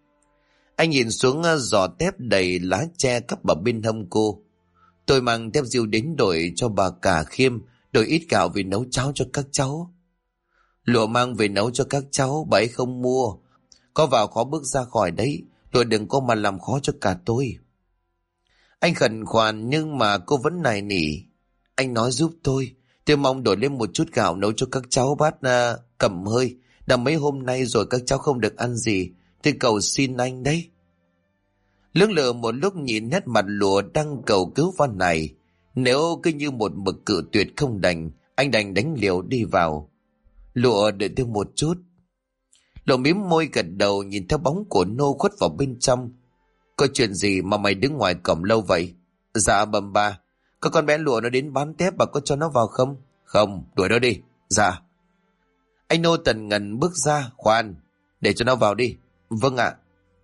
Anh nhìn xuống giỏ tép đầy lá tre cắp ở bên hông cô. Tôi mang tép diêu đến đổi cho bà Cả Khiêm, đổi ít gạo về nấu cháo cho các cháu. Lụa mang về nấu cho các cháu, bà ấy không mua. Có vào khó bước ra khỏi đấy, Lụa đừng có mà làm khó cho cả tôi. Anh khẩn khoản nhưng mà cô vẫn nài nỉ. Anh nói giúp tôi mong đổi lên một chút gạo nấu cho các cháu bát cầm hơi. Đã mấy hôm nay rồi các cháu không được ăn gì, tôi cầu xin anh đấy. Lưỡng lự một lúc nhìn nét mặt Lụa đang cầu cứu van này. Nếu cứ như một mực cự tuyệt không đành, anh đành đánh liều đi vào. Lụa đợi thêm một chút. Lụa mím môi gật đầu nhìn theo bóng của Nô khuất vào bên trong. Có chuyện gì mà mày đứng ngoài cổng lâu vậy? Dạ bẩm bà. Có con bé Lụa nó đến bán tép, bà có cho nó vào không? Không, đuổi nó đi. Dạ. Anh Nô tần ngần bước ra. Khoan, để cho nó vào đi. Vâng ạ.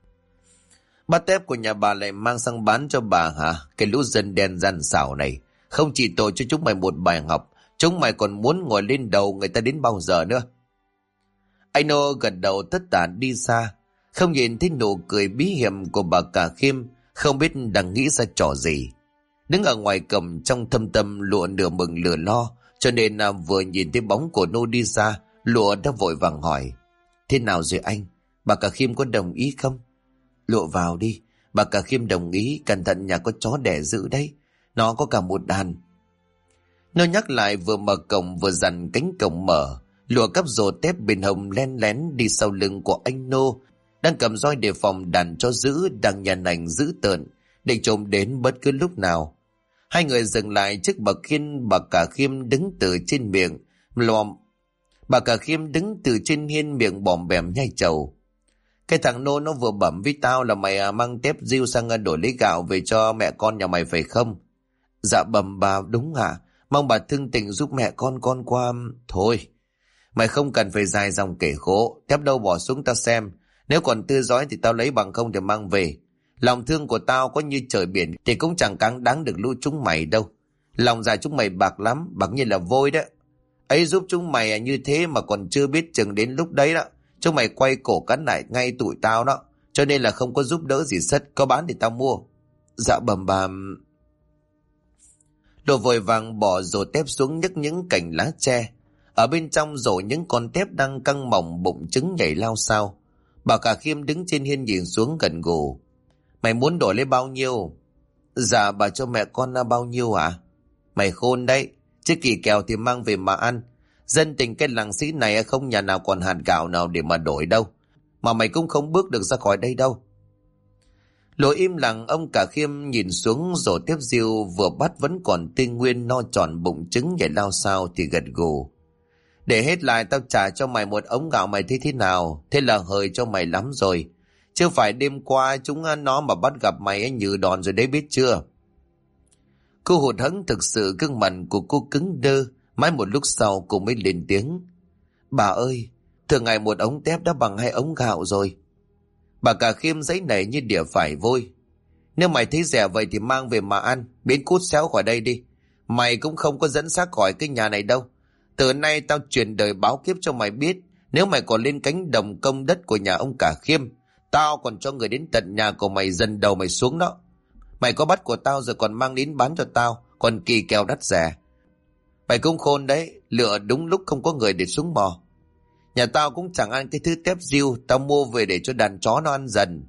Bát tép của nhà bà lại mang sang bán cho bà hả? Cái lũ dân đen gian xảo này. Không chỉ tội cho chúng mày một bài học, chúng mày còn muốn ngồi lên đầu người ta đến bao giờ nữa? Anh Nô gật đầu tất tả đi xa. Không nhìn thấy nụ cười bí hiểm của bà Cả Khiêm, không biết đang nghĩ ra trò gì. Đứng ở ngoài cổng trong thâm tâm Lụa nửa mừng nửa lo, cho nên vừa nhìn thấy bóng của Nô đi xa, Lụa đã vội vàng hỏi. Thế nào rồi anh? Bà Cả Khiêm có đồng ý không? Lụa vào đi, bà Cả Khiêm đồng ý, cẩn thận nhà có chó đẻ dữ đấy. Nó có cả một đàn. Nó nhắc lại vừa mở cổng vừa dằn cánh cổng mở. Lụa cắp rổ tép bên hông len lén đi sau lưng của anh Nô, đang cầm roi đề phòng đàn chó dữ đang nhàn ảnh dữ tợn, định trộm đến bất cứ lúc nào. Hai người dừng lại trước bậc khiên. Bà Cả Khiêm đứng từ trên miệng lòm. Bà Cả Khiêm đứng từ trên hiên miệng bòm bèm nhai trầu. Cái thằng Nô nó vừa bẩm với tao là mày mang tép diêu sang đổi lấy gạo về cho mẹ con nhà mày phải không? Dạ bẩm bà, đúng ạ. Mong bà thương tình giúp mẹ con qua. Thôi, mày không cần phải dài dòng kể khổ. Tép đâu bỏ xuống tao xem. Nếu còn tươi rói thì tao lấy, bằng không thì mang về. Lòng thương của tao có như trời biển thì cũng chẳng cáng đáng được lũ chúng mày đâu. Lòng dạ chúng mày bạc lắm, bạc như là vôi đó. Ấy giúp chúng mày như thế mà còn chưa biết chừng đến lúc đấy đó, chúng mày quay cổ cắn lại ngay tụi tao đó. Cho nên là không có giúp đỡ gì sất, có bán thì tao mua. Dạ bẩm bà. Đồ vội vàng bỏ rổ tép xuống, nhấc những cành lá tre. Ở bên trong rổ những con tép đang căng mỏng bụng trứng nhảy lao sao. Bà Cả Khiêm đứng trên hiên nhìn xuống gần gù. Mày muốn đổi lấy bao nhiêu? Dạ bà cho mẹ con bao nhiêu ạ? Mày khôn đấy, chứ kỳ kèo thì mang về mà ăn. Dân tình cái làng sĩ này không nhà nào còn hạt gạo nào để mà đổi đâu. Mà mày cũng không bước được ra khỏi đây đâu. Lối im lặng, ông Cả Khiêm nhìn xuống rổ tép diêu vừa bắt vẫn còn tươi nguyên no tròn bụng trứng nhảy lao sao thì gật gù. Để hết lại tao trả cho mày một ống gạo, mày thấy thế nào? Thế là hời cho mày lắm rồi. Chứ phải đêm qua chúng nó mà bắt gặp mày như đòn rồi đấy, biết chưa? Cô hụt hẫng thực sự, gương mặt của cô cứng đơ. Mãi một lúc sau cô mới lên tiếng. Bà ơi, thường ngày một ống tép đã bằng 2 ống gạo rồi. Bà Cả Khiêm giấy nảy như đỉa phải vôi. Nếu mày thấy rẻ vậy thì mang về mà ăn, biến cút xéo khỏi đây đi. Mày cũng không có dẫn xác khỏi cái nhà này đâu. Từ nay tao truyền đời báo kiếp cho mày biết, nếu mày còn lên cánh đồng công đất của nhà ông Cả Khiêm, tao còn cho người đến tận nhà của mày dần đầu mày xuống đó. Mày có bắt của tao rồi còn mang đến bán cho tao, còn kỳ kèo đắt rẻ. Mày cũng khôn đấy, lựa đúng lúc không có người để xuống mò. Nhà tao cũng chẳng ăn cái thứ tép diêu, tao mua về để cho đàn chó nó ăn dần.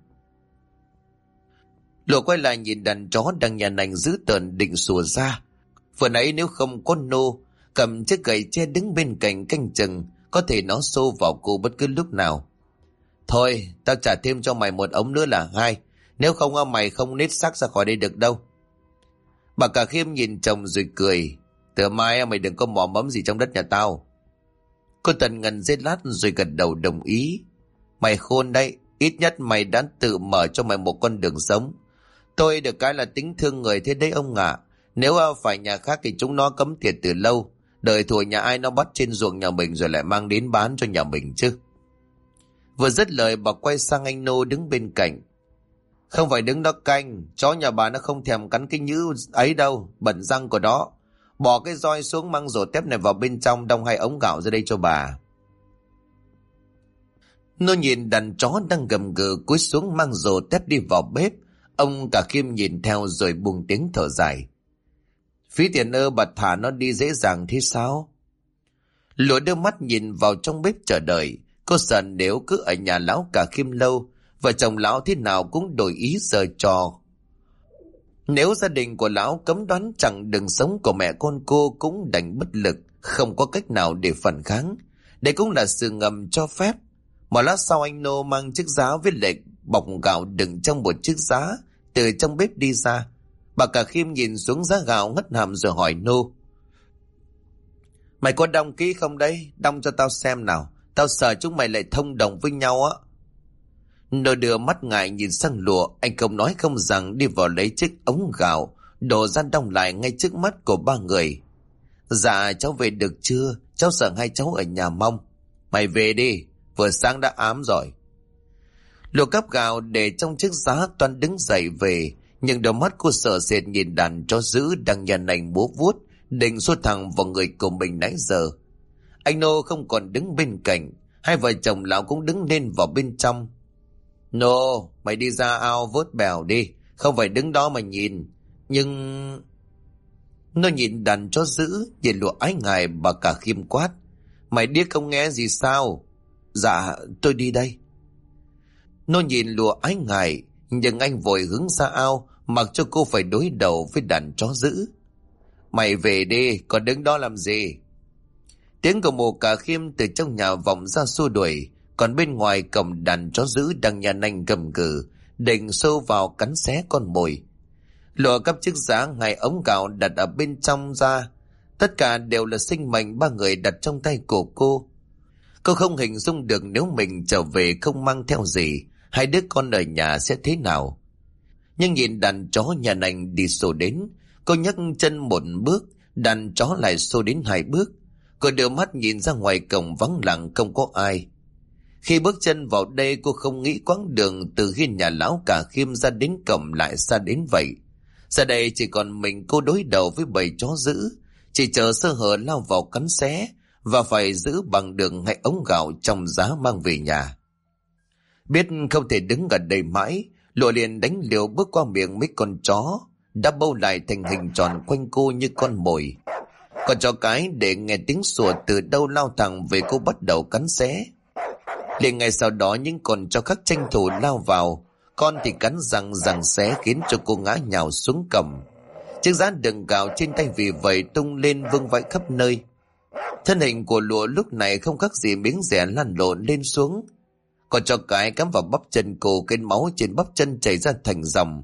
Lụa quay lại nhìn đàn chó đang nhà nành dữ tợn định sủa ra. Vừa nãy nếu không có Nô cầm chiếc gậy tre đứng bên cạnh canh chừng, có thể nó xô vào cô bất cứ lúc nào. Thôi, tao trả thêm cho mày một ống nữa là 2. Nếu không mày không nết xác ra khỏi đây được đâu. Bà Cả Khiêm nhìn chồng rồi cười. Từ mai mày đừng có mò mẫm gì trong đất nhà tao. Cô Tần ngần giây lát rồi gật đầu đồng ý. Mày khôn đấy, ít nhất mày đã tự mở cho mày một con đường sống. Tôi được cái là tính thương người thế đấy ông ạ. Nếu phải nhà khác thì chúng nó cấm tiệt từ lâu. Đời thủa nhà ai nó bắt trên ruộng nhà mình rồi lại mang đến bán cho nhà mình chứ. Vừa dứt lời bà quay sang anh Nô đứng bên cạnh. Không phải đứng đó canh, chó nhà bà nó không thèm cắn cái nhữ ấy đâu, bẩn răng của nó. Bỏ cái roi xuống, mang rổ tép này vào bên trong, đong 2 ống gạo ra đây cho bà. Nô nhìn đàn chó đang gầm gừ cúi xuống mang rổ tép đi vào bếp. Ông Cả Khiêm nhìn theo rồi buông tiếng thở dài. Phí tiền bà thả nó đi dễ dàng thế sao? Lụa đưa mắt nhìn vào trong bếp chờ đợi. Cô sợ nếu cứ ở nhà lão Cả Khiêm lâu, vợ chồng lão thế nào cũng đổi ý giở trò. Nếu gia đình của lão cấm đoán chẳng đường sống của mẹ con cô cũng đành bất lực, không có cách nào để phản kháng. Đây cũng là sự ngầm cho phép. Một lát sau anh Nô mang chiếc giá với lệnh bọc gạo đựng trong một chiếc giá từ trong bếp đi ra. Bà cả Khiêm nhìn xuống giá gạo ngất hàm rồi hỏi Nô: Mày có đong kỹ không đấy? Đong cho tao xem nào. Tao sợ chúng mày lại thông đồng với nhau á. Nô đưa mắt ngại nhìn sang lụa. Anh không nói không rằng đi vào lấy chiếc ống gạo, đổ ra đong lại ngay trước mắt của ba người. Dạ cháu về được chưa? Cháu sợ hai cháu ở nhà mong. Mày về đi, vừa sáng đã ám rồi. Lụa cắp gạo để trong chiếc giá toan đứng dậy về, nhưng đôi mắt cô sợ sệt nhìn đàn chó dữ đang nhàn nành búa vuốt, định xô thẳng vào người của mình nãy giờ. Anh Nô không còn đứng bên cạnh, hai vợ chồng lão cũng đứng lên vào bên trong. Nô, mày đi ra ao vớt bèo đi, không phải đứng đó mà nhìn. Nhưng... Nó nhìn đàn chó dữ, nhìn lụa ái ngại. Bà cả Khiêm quát: Mày điếc không nghe gì sao? Dạ, tôi đi đây. Nó nhìn lụa ái ngại, nhưng anh vội hướng ra ao, mặc cho cô phải đối đầu với đàn chó dữ. Mày về đi, còn đứng đó làm gì? Tiếng của mồ cả Khiêm từ trong nhà vọng ra xua đuổi, còn bên ngoài cổng đàn chó dữ đang nhăn nanh gầm gừ, định xô vào cắn xé con mồi. Lụa cắp chiếc giá ngay ống gạo đặt ở bên trong ra. Tất cả đều là sinh mệnh ba người đặt trong tay của cô. Cô không hình dung được nếu mình trở về không mang theo gì, hai đứa con ở nhà sẽ thế nào. Nhưng nhìn đàn chó nhà nành đi xô đến, cô nhấc chân một bước, đàn chó lại xô đến hai bước. Cô đưa mắt nhìn ra ngoài cổng vắng lặng không có ai. Khi bước chân vào đây, cô không nghĩ quãng đường từ khi nhà lão cả Khiêm ra đến cổng lại xa đến vậy. Giờ đây chỉ còn mình cô đối đầu với bầy chó dữ, chỉ chờ sơ hở lao vào cắn xé, và phải giữ bằng đường hay ống gạo trong giá mang về nhà. Biết không thể đứng ở đây mãi, Lụa liền đánh liều bước qua miệng mấy con chó đã bâu lại thành hình tròn quanh cô như con mồi. Con chó cái để nghe tiếng sủa từ đâu lao thẳng về cô, bắt đầu cắn xé. Liền ngay sau đó những con chó khác tranh thủ lao vào, con thì cắn răng răng xé khiến cho cô ngã nhào xuống cổng. Chiếc giá đựng gạo trên tay vì vậy tung lên vương vãi khắp nơi. Thân hình của Lụa lúc này không khác gì miếng dẻ lăn lộn lên xuống. Con chó cái cắm vào bắp chân cô, cái máu trên bắp chân chảy ra thành dòng.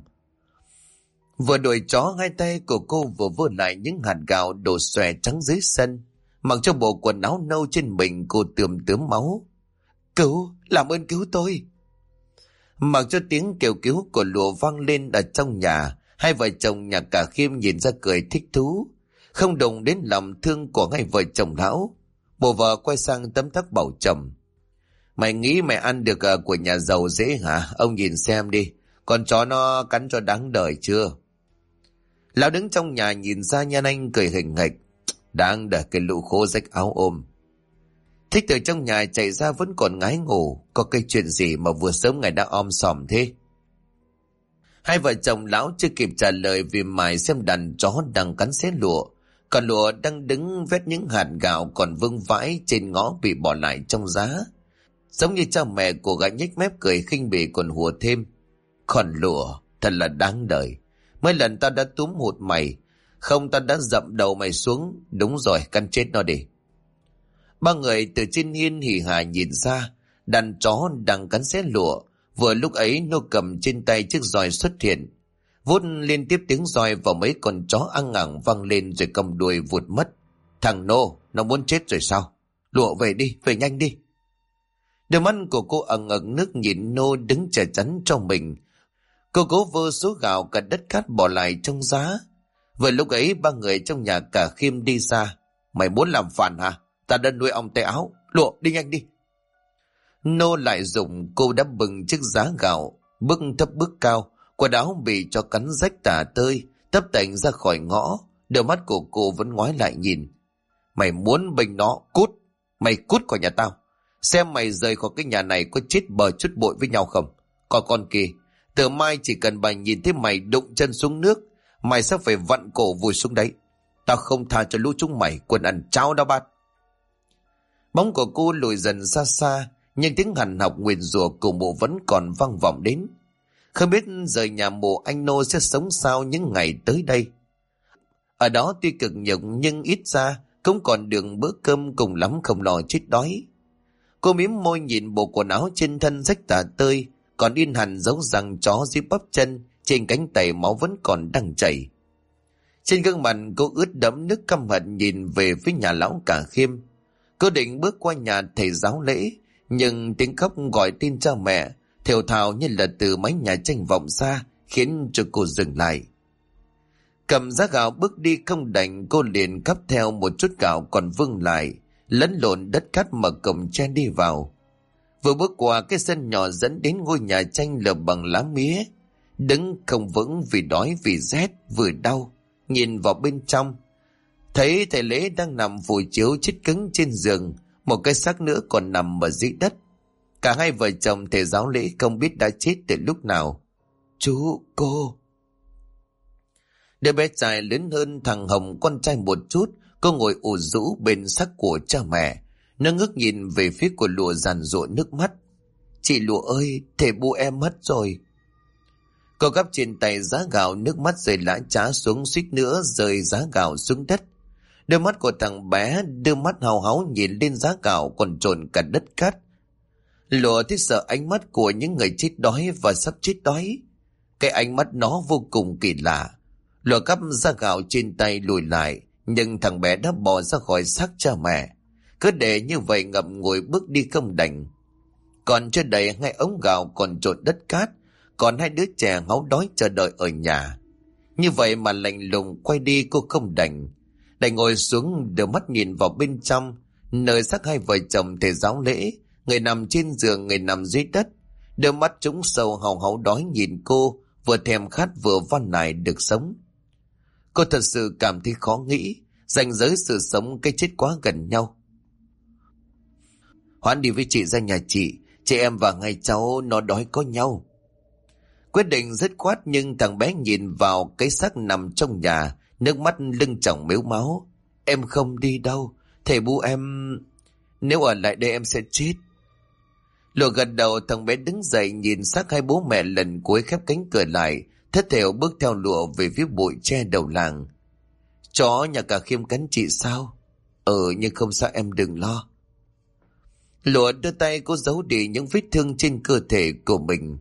Vừa đuổi chó, hai tay của cô vừa vơ lại những hạt gạo đổ xòe trắng dưới sân. Mặc cho bộ quần áo nâu trên mình, cô tươm tướm máu. Cứu, làm ơn cứu tôi. Mặc cho tiếng kêu cứu của Lụa vang lên ở trong nhà, hai vợ chồng nhà cả Khiêm nhìn ra cười thích thú, không đồng đến lòng thương của hai vợ chồng lão. Bộ vợ quay sang tấm tắc bảo chồng: Mày nghĩ mày ăn được của nhà giàu dễ hả? Ông nhìn xem đi, con chó nó cắn cho đáng đời chưa? Lão đứng trong nhà nhìn ra Nhan Anh cười hình hạch: Đáng đời cái lũ khố rách áo ôm. Thích từ trong nhà chạy ra vẫn còn ngái ngủ, có cái chuyện gì mà vừa sớm ngày đã om sòm thế? Hai vợ chồng lão chưa kịp trả lời vì mải xem đàn chó đang cắn xé Lụa, còn Lụa đang đứng vét những hạt gạo còn vương vãi trên ngõ bị bỏ lại trong giá. Giống như cha mẹ của gã nhếch mép cười khinh bỉ còn hùa thêm: Còn Lụa, thật là đáng đời. Mấy lần tao đã túm hụt mày, không tao đã dậm đầu mày xuống. Đúng rồi, cắn chết nó đi. Ba người từ trên hiên hỉ hả nhìn ra, đàn chó đang cắn xé Lụa. Vừa lúc ấy Nô cầm trên tay chiếc roi xuất hiện, vút liên tiếp tiếng roi vào mấy con chó ăn ẳng văng lên rồi cầm đuôi vụt mất. Thằng Nô, nó muốn chết rồi sao? Lụa về đi, về nhanh đi. Đôi mắt của cô ẩn ẩn nước nhìn Nô đứng che chắn cho mình. Cô cố vơ số gạo cả đất cát bỏ lại trong giá. Vừa lúc ấy ba người trong nhà cả Khiêm đi ra. Mày muốn làm phản hả? Ta đã nuôi ong tay áo. Lụa, đi nhanh đi. Nô lại dùng cô đã bừng chiếc giá gạo, bước thấp bước cao, quần áo bị cho cắn rách tả tơi, tấp tành ra khỏi ngõ. Đôi mắt của cô vẫn ngoái lại nhìn. Mày muốn bình nó, cút. Mày cút khỏi nhà tao. Xem mày rời khỏi cái nhà này có chết bờ chút bội với nhau không. Còn con kia, từ mai chỉ cần bà nhìn thấy mày đụng chân xuống nước, mày sẽ phải vặn cổ vùi xuống đấy. Tao không tha cho lũ chúng mày, quần ăn cháo đau bát. Bóng của cô lùi dần xa xa, nhưng tiếng hằn học nguyền rủa của mụ vẫn còn vang vọng đến. Không biết rời nhà mụ anh Nô sẽ sống sao những ngày tới đây. Ở đó tuy cực nhọc nhưng ít ra cũng còn được bữa cơm, cùng lắm không lo chết đói. Cô mím môi nhìn bộ quần áo trên thân rách tả tơi, còn in hẳn dấu răng chó dưới bắp chân, trên cánh tay máu vẫn còn đang chảy. Trên gương mặt cô ướt đẫm nước căm hận nhìn về phía nhà lão cả Khiêm. Cô định bước qua nhà thầy giáo lễ, nhưng tiếng khóc gọi tên cha mẹ thều thào như là từ mái nhà tranh vọng ra, khiến cho cô dừng lại. Cầm giá gạo bước đi không đành, cô liền cắp theo một chút gạo còn vương lại, lẫn lộn đất cát mở cổng tre đi vào. Vừa bước qua cái sân nhỏ dẫn đến ngôi nhà tranh lợp bằng lá mía, đứng không vững vì đói vì rét vừa đau, nhìn vào bên trong thấy thầy lễ đang nằm vùi chiếu chết cứng trên giường, một cái xác nữa còn nằm ở dưới đất. Cả hai vợ chồng thầy giáo lễ không biết đã chết từ lúc nào. Chú, cô. Đứa bé trai lớn hơn thằng Hồng con trai một chút, cô ngồi ủ rũ bên xác của cha mẹ. Nó ngước nhìn về phía của Lụa giàn giụa nước mắt. Chị Lụa ơi, thầy bu em mất rồi. Cô gắp trên tay giá gạo, nước mắt rơi lã chã xuống, suýt nữa rơi giá gạo xuống đất. Đôi mắt của thằng bé đưa mắt hào háo nhìn lên giá gạo còn trộn cả đất cát. Lụa thấy sợ ánh mắt của những người chết đói và sắp chết đói. Cái ánh mắt nó vô cùng kỳ lạ. Lụa cắp giá gạo trên tay lùi lại, nhưng thằng bé đã bỏ ra khỏi xác cha mẹ. Cứ để như vậy ngậm ngùi bước đi không đành. Còn chưa đầy 2 ống gạo còn trộn đất cát, còn 2 đứa trẻ háu đói chờ đợi ở nhà. Như vậy mà lạnh lùng quay đi cô không đành. Đành ngồi xuống đưa mắt nhìn vào bên trong, nơi xác 2 vợ chồng thầy giáo lễ, người nằm trên giường, người nằm dưới đất. Đôi mắt trũng sâu hào háo đói nhìn cô, vừa thèm khát vừa van nài được sống. Cô thật sự cảm thấy khó nghĩ, ranh giới sự sống cái chết quá gần nhau. Hoãn đi với chị ra nhà chị em và ngay cháu nó đói có nhau. Quyết định dứt khoát, nhưng thằng bé nhìn vào cái xác nằm trong nhà, nước mắt lưng tròng mếu máu. Em không đi đâu, thầy bu em, nếu ở lại đây em sẽ chết. Lụa gật đầu, thằng bé đứng dậy nhìn xác 2 bố mẹ lần cuối, khép cánh cửa lại, thất thểu bước theo Lụa về phía bụi tre đầu làng. Chó nhà cả Khiêm cắn chị sao? Nhưng không sao, em đừng lo. Lụa đưa tay cô giấu đi những vết thương trên cơ thể của mình.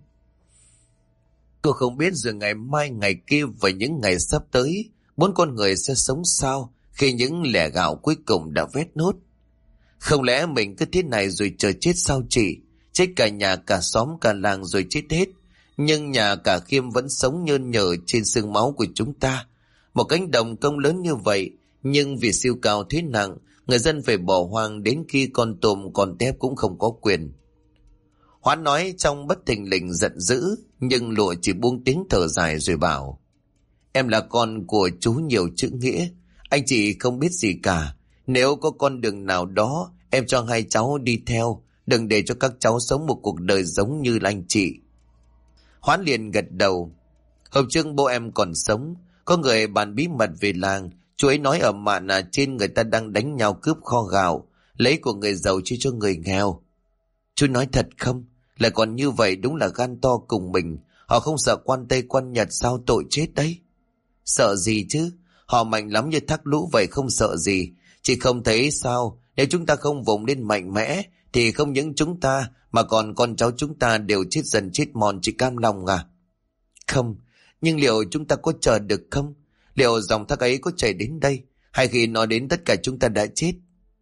Cô không biết rồi ngày mai, ngày kia và những ngày sắp tới, 4 con người sẽ sống sao khi những lẻ gạo cuối cùng đã vét nốt. Không lẽ mình cứ thế này rồi chờ chết sao chị? Chết cả nhà, cả xóm, cả làng rồi chết hết. Nhưng nhà cả Khiêm vẫn sống nhơn nhở trên xương máu của chúng ta. Một cánh đồng công lớn như vậy, nhưng vì siêu cao thuế nặng, người dân phải bỏ hoang đến khi con tôm con tép cũng không có quyền. Hoán nói trong bất thình lình giận dữ, nhưng Lụa chỉ buông tiếng thở dài rồi bảo: Em là con của chú nhiều chữ nghĩa, anh chị không biết gì cả. Nếu có con đường nào đó, em cho 2 cháu đi theo, đừng để cho các cháu sống một cuộc đời giống như anh chị. Hoán liền gật đầu. Hôm trước bố em còn sống, có người bàn bí mật về làng. Chú ấy nói ở mạn trên người ta đang đánh nhau cướp kho gạo, lấy của người giàu chia cho người nghèo. Chú nói thật không? Lại còn như vậy, đúng là gan to cùng mình. Họ không sợ quan Tây quan Nhật sao, tội chết đấy. Sợ gì chứ? Họ mạnh lắm như thác lũ vậy, không sợ gì. Chị không thấy sao? Nếu chúng ta không vùng lên mạnh mẽ thì không những chúng ta mà còn con cháu chúng ta đều chết dần chết mòn, chị cam lòng à? Không, nhưng liệu chúng ta có chờ được không? Liệu dòng thác ấy có chảy đến đây, hay khi nó đến tất cả chúng ta đã chết?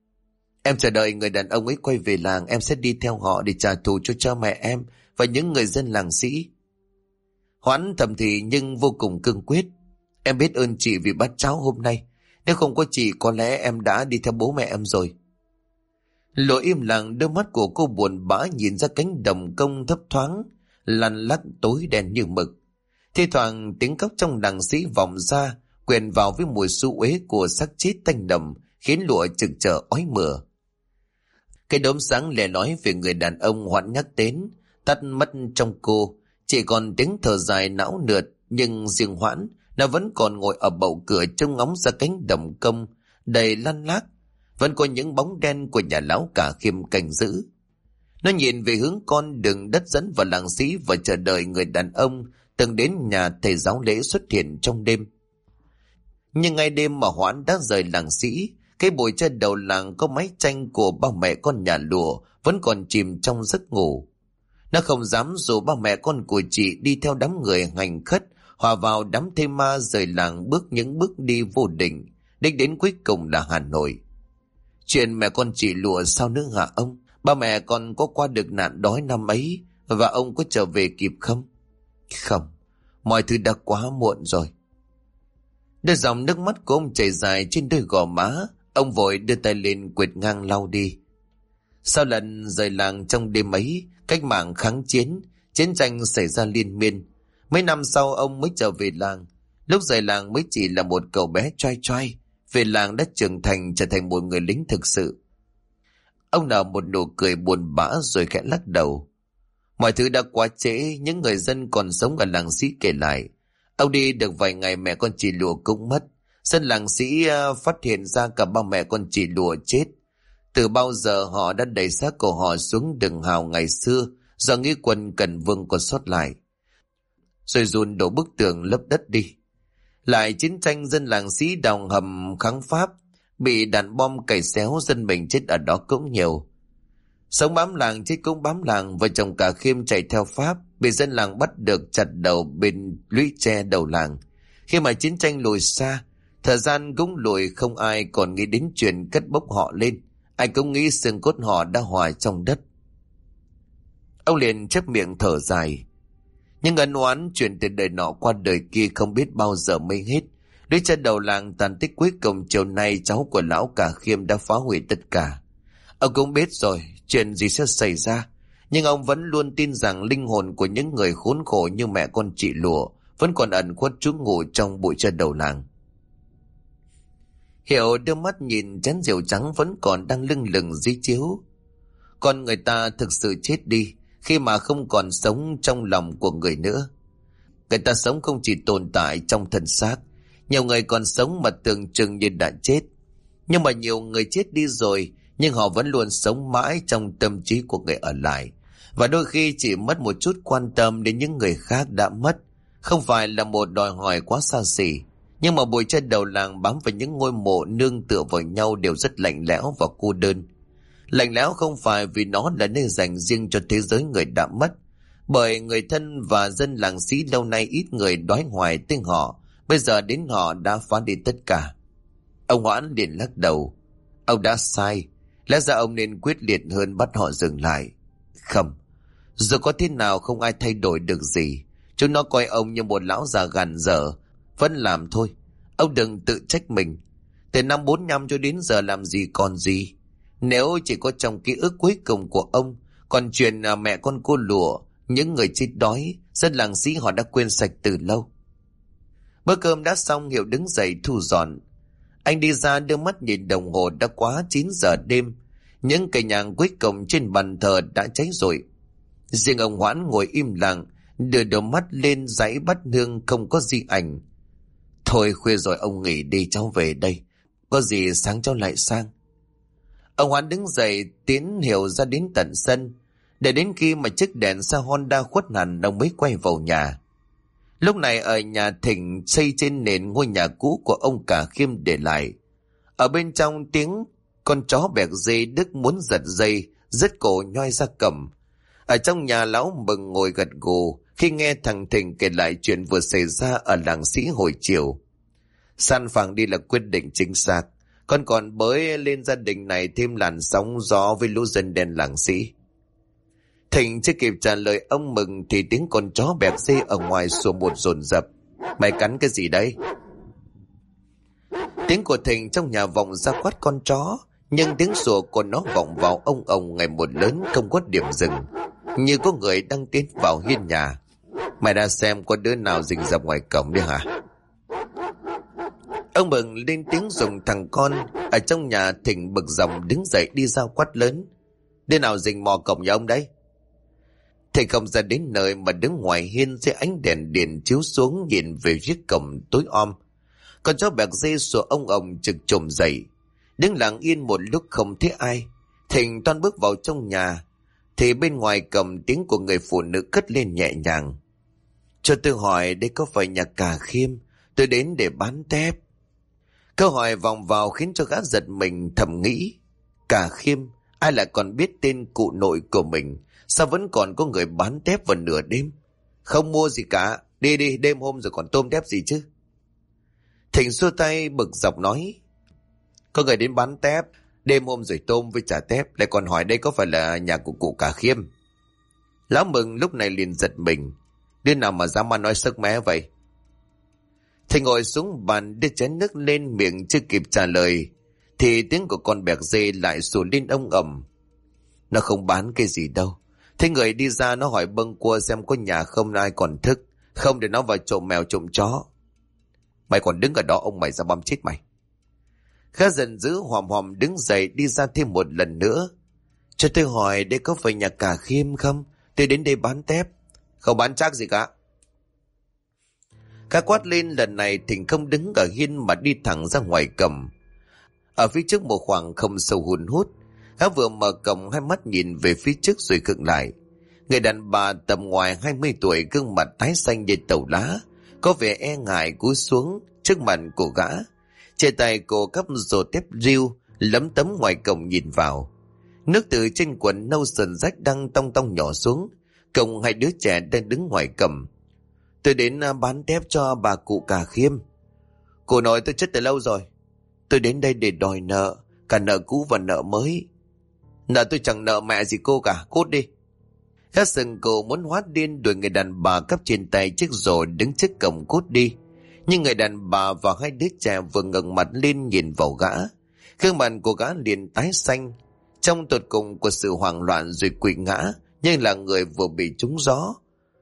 Em chờ đợi người đàn ông ấy quay về làng, em sẽ đi theo họ để trả thù cho cha mẹ em và những người dân làng Sĩ. Hoãn thầm thì nhưng vô cùng cương quyết. Em biết ơn chị vì bát cháo hôm nay. Nếu không có chị, có lẽ em đã đi theo bố mẹ em rồi. Lụa im lặng, đôi mắt của cô buồn bã nhìn ra cánh đồng công thấp thoáng, lăn lắc tối đen như mực. Thi thoảng tiếng khóc trong làng Sĩ vọng ra, quền vào với mùi xú uế của xác chết tanh đậm, khiến Lụa trực trở ói mửa. Cái đốm sáng lẻ lói về người đàn ông Hoãn nhắc đến tắt mất trong cô, chỉ còn tiếng thở dài não nượt. Nhưng riêng Hoãn, nó vẫn còn ngồi ở bậu cửa trông ngóng ra cánh đồng công đầy lăn lác, vẫn có những bóng đen của nhà lão cả Khiêm canh giữ. Nó nhìn về hướng con đường đất dẫn vào làng Sĩ và chờ đợi người đàn ông từng đến nhà thầy giáo lễ xuất hiện trong đêm. Nhưng ngay đêm mà Hoãn đã rời làng Sĩ, cái bụi trên đầu làng có mái tranh của ba mẹ con nhà Lụa vẫn còn chìm trong giấc ngủ. Nó không dám dù ba mẹ con của chị đi theo đám người hành khất, hòa vào đám thây ma rời làng bước những bước đi vô định, đích đến cuối cùng là Hà Nội. Chuyện mẹ con chị Lụa sao nữa hả ông? Ba mẹ con có qua được nạn đói năm ấy và ông có trở về kịp không? Không, mọi thứ đã quá muộn rồi. Đôi dòng nước mắt của ông chảy dài trên đôi gò má, ông vội đưa tay lên quệt ngang lau đi. Sau lần rời làng trong đêm ấy, cách mạng kháng chiến, chiến tranh xảy ra liên miên. Mấy năm sau ông mới trở về làng. Lúc rời làng mới chỉ là một cậu bé choai choai, về làng đã trưởng thành, trở thành một người lính thực sự. Ông nở một nụ cười buồn bã rồi khẽ lắc đầu. Mọi thứ đã quá trễ, những người dân còn sống ở làng Sĩ kể lại. Ông đi được vài ngày mẹ con chị Lụa cũng mất. Dân làng Sĩ phát hiện ra cả ba mẹ con chị Lụa chết. Từ bao giờ họ đã đẩy xác của họ xuống đường hào ngày xưa do nghĩa quân Cần Vương còn sót lại. Rồi dùn đổ bức tường lấp đất đi. Lại chiến tranh, dân làng Sĩ đào hầm kháng Pháp, bị đạn bom cày xéo, dân mình chết ở đó cũng nhiều. Sống bám làng chết cũng bám làng, vợ chồng cả Khiêm chạy theo Pháp, bị dân làng bắt được chặt đầu bên lũy tre đầu làng. Khi mà chiến tranh lùi xa, thời gian cũng lùi, không ai còn nghĩ đến chuyện cất bốc họ lên. Ai cũng nghĩ xương cốt họ đã hòa trong đất. Ông liền chép miệng thở dài. Nhưng ân oán chuyện từ đời nọ qua đời kia không biết bao giờ mới hết. Đứa cha đầu làng tàn tích cuối cùng chiều nay cháu của lão cả Khiêm đã phá hủy tất cả. Ông cũng biết rồi chuyện gì sẽ xảy ra, nhưng ông vẫn luôn tin rằng linh hồn của những người khốn khổ như mẹ con chị Lụa vẫn còn ẩn khuất trú ngụ trong bụi tre đầu làng. Hiệu đưa mắt nhìn chén rượu trắng vẫn còn đang lưng lừng dưới chiếu. Con người ta thực sự chết đi khi mà không còn sống trong lòng của người nữa. Người ta sống không chỉ tồn tại trong thân xác, nhiều người còn sống mà tưởng chừng như đã chết. Nhưng mà nhiều người chết đi rồi, nhưng họ vẫn luôn sống mãi trong tâm trí của người ở lại. Và đôi khi chỉ mất một chút quan tâm đến những người khác đã mất. Không phải là một đòi hỏi quá xa xỉ, nhưng mà bụi tre đầu làng bám vào những ngôi mộ nương tựa vào nhau đều rất lạnh lẽo và cô đơn. Lạnh lẽo không phải vì nó là nơi dành riêng cho thế giới người đã mất, bởi người thân và dân làng Sĩ lâu nay ít người đói hoài tên họ, bây giờ đến họ đã phá đi tất cả. Ông Hoãn liền lắc đầu. Ông đã sai, lẽ ra ông nên quyết liệt hơn bắt họ dừng lại. Không, dù có thế nào không ai thay đổi được gì. Chúng nó coi ông như một lão già gàn dở, vẫn làm thôi. Ông đừng tự trách mình. Từ năm 45 cho đến giờ làm gì còn gì. Nếu chỉ có trong ký ức cuối cùng của ông, còn chuyện mẹ con cô Lụa, những người chết đói, dân làng Sĩ họ đã quên sạch từ lâu. Bữa cơm đã xong, Hiệu đứng dậy thu dọn. Anh đi ra đưa mắt nhìn đồng hồ, đã quá 9 giờ đêm. Những cây nhang cuối cùng trên bàn thờ đã cháy rụi. Riêng ông Hoãn ngồi im lặng, đưa đôi mắt lên dãy bát hương không có di ảnh. Thôi khuya rồi, ông nghỉ đi, cháu về đây. Có gì sáng cháu lại sang. Ông Hoãn đứng dậy tiến Hiệu ra đến tận sân. Để đến khi mà chiếc đèn xe Honda khuất hẳn, ông mới quay vào nhà. Lúc này ở nhà Thịnh xây trên nền ngôi nhà cũ của ông cả Khiêm để lại. Ở bên trong tiếng con chó bẹc dây Đức muốn giật dây, rứt cổ nhoi ra cầm. Ở trong nhà lão Mừng ngồi gật gù khi nghe thằng Thịnh kể lại chuyện vừa xảy ra ở làng Sĩ hồi chiều. San phẳng đi là quyết định chính xác. Con còn bới lên gia đình này thêm làn sóng gió với lũ dân đen làng Sĩ. Thịnh chưa kịp trả lời ông Mừng thì tiếng con chó bẹc dê ở ngoài sủa một dồn dập. Mày cắn cái gì đấy? Tiếng của Thịnh trong nhà vọng ra quát con chó, nhưng tiếng sủa của nó vọng vào ông ồng ngày một lớn, không có điểm dừng, như có người đang tiến vào hiên nhà. Mày đã xem có đứa nào rình rập ngoài cổng đấy hả? Ông Mừng lên tiếng dùng thằng con. Ở trong nhà Thịnh bực dọc đứng dậy đi ra quát lớn. Đứa nào rình mò cổng nhà ông đấy? Thầy không ra đến nơi mà đứng ngoài hiên dưới ánh đèn điện chiếu xuống, nhìn về phía cổng tối om. Con chó bẹc dê sủa ông ồng trực trồm dậy. Đứng lặng yên một lúc không thấy ai, Thịnh toan bước vào trong nhà thì bên ngoài cổng tiếng của người phụ nữ cất lên nhẹ nhàng. Cho tôi hỏi, đây có phải nhà cả Khiêm? Tôi đến để bán tép. Câu hỏi vòng vào khiến cho gã giật mình, thầm nghĩ. Cả Khiêm? Ai lại còn biết tên cụ nội của mình? Sao vẫn còn có người bán tép vào nửa đêm? Không mua gì cả, đi đi, đêm hôm rồi còn tôm tép gì chứ. Thịnh xua tay bực dọc nói, có người đến bán tép, đêm hôm rồi tôm với chả tép, lại còn hỏi đây có phải là nhà của cụ Cả Khiêm. Lão Mừng lúc này liền giật mình, đứa nào mà dám ăn nói sức mé vậy. Thịnh ngồi xuống bàn đưa chén nước lên miệng, chưa kịp trả lời thì tiếng của con bẹc dê lại sủa lên ông ầm. Nó không bán cái gì đâu. Thế người đi ra nó hỏi bâng quơ xem có nhà không, ai còn thức, không để nó vào trộm mèo trộm chó. Mày còn đứng ở đó, ông mày ra băm chết mày. Khá giận dữ hòm hòm đứng dậy đi ra thêm một lần nữa. Cho tôi hỏi đây có phải nhà Cả Khiêm không? Tôi đến đây bán tép. Không bán chắc gì cả. Khá quát lên, lần này Thịnh không đứng ở hiên mà đi thẳng ra ngoài cầm. Ở phía trước một khoảng không sâu hun hút, Khá vừa mở cổng, hai mắt nhìn về phía trước rồi khựng lại. Người đàn bà tầm ngoài 20 tuổi, gương mặt tái xanh như tàu lá, có vẻ e ngại cúi xuống trước mặt của gã. Trên tay cô cắp rổ tép riu lấm tấm ngoài cổng nhìn vào. Nước từ trên quần nâu sần rách đang tong tong nhỏ xuống. Cộng hai đứa trẻ đang đứng ngoài cổng. Tôi đến bán tép cho bà cụ Cả Khiêm. Cô nói tôi chết từ lâu rồi. Tôi đến đây để đòi nợ, cả nợ cũ và nợ mới. Nợ tôi chẳng nợ mẹ gì cô cả, cút đi. Khá sừng cô muốn hóa điên đuổi người đàn bà cắp trên tay chiếc rổ đứng trước cổng cút đi. Nhưng người đàn bà và hai đứa trẻ vừa ngẩng mặt lên nhìn vào gã. Gương mặt của gã liền tái xanh, trong tột cùng của sự hoảng loạn rồi quỵ ngã, nhưng là người vừa bị trúng gió.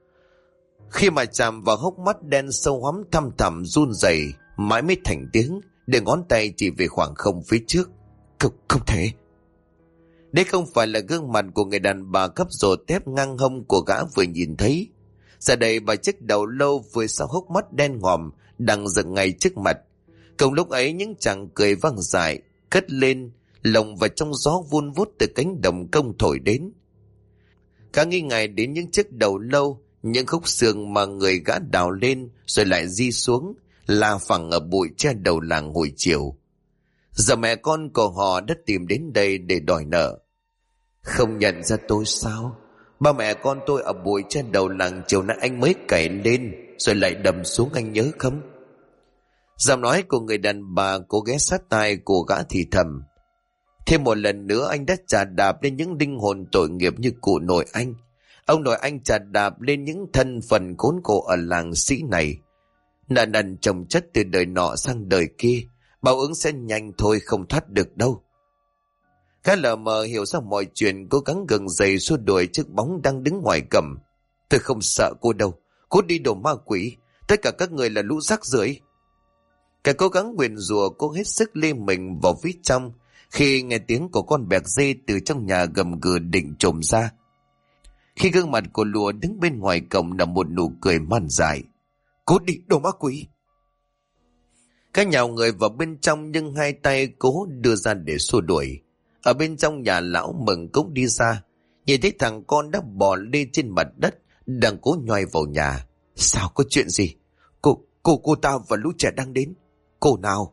Khi mà chạm vào hốc mắt đen sâu hoắm thăm thẳm run rẩy, mãi mới thành tiếng, để ngón tay chỉ về khoảng không phía trước. Không thể. Đây không phải là gương mặt của người đàn bà cấp rổ tép ngang hông của gã vừa nhìn thấy. Giờ đây bà chiếc đầu lâu với sau hốc mắt đen ngòm đang dựng ngay trước mặt. Cùng lúc ấy những chàng cười vang dại cất lên, lồng vào trong gió vun vút từ cánh đồng công thổi đến. Cả nghi ngại đến những chiếc đầu lâu, những khúc xương mà người gã đào lên rồi lại di xuống, la phẳng ở bụi tre đầu làng hồi chiều. Giờ mẹ con của họ đã tìm đến đây để đòi nợ. Không nhận ra tôi sao? Ba mẹ con tôi ở bụi tre đầu làng chiều nay anh mới cày lên rồi lại đầm xuống, anh nhớ không? Giọng nói của người đàn bà cố ghé sát tai của gã thì thầm. Thêm một lần nữa anh đã chà đạp lên những linh hồn tội nghiệp như cụ nội anh. Ông nội anh chà đạp lên những thân phận khốn khổ ở làng sĩ này. Nợ nần chồng chất từ đời nọ sang đời kia, báo ứng sẽ nhanh thôi, không thoát được đâu. Khá lờ mờ hiểu ra mọi chuyện, cố gắng gượng dậy xua đuổi chiếc bóng đang đứng ngoài cầm. Tôi không sợ cô đâu, cút đi đồ ma quỷ, tất cả các người là lũ rác rưởi. Cả cố gắng nguyền rủa, cố hết sức lê mình vào phía trong, khi nghe tiếng của con bẹc dê từ trong nhà gầm gừ định trồm ra. Khi gương mặt của lùa đứng bên ngoài cổng là một nụ cười man dại. Cút đi đồ ma quỷ. Các nhào người vào bên trong nhưng hai tay cố đưa ra để xua đuổi. Ở bên trong nhà lão Mừng cũng đi ra, nhìn thấy thằng con đã bò lên trên mặt đất, đang cố nhoài vào nhà. Sao, có chuyện gì? Cô ta và lũ trẻ đang đến. Cô nào?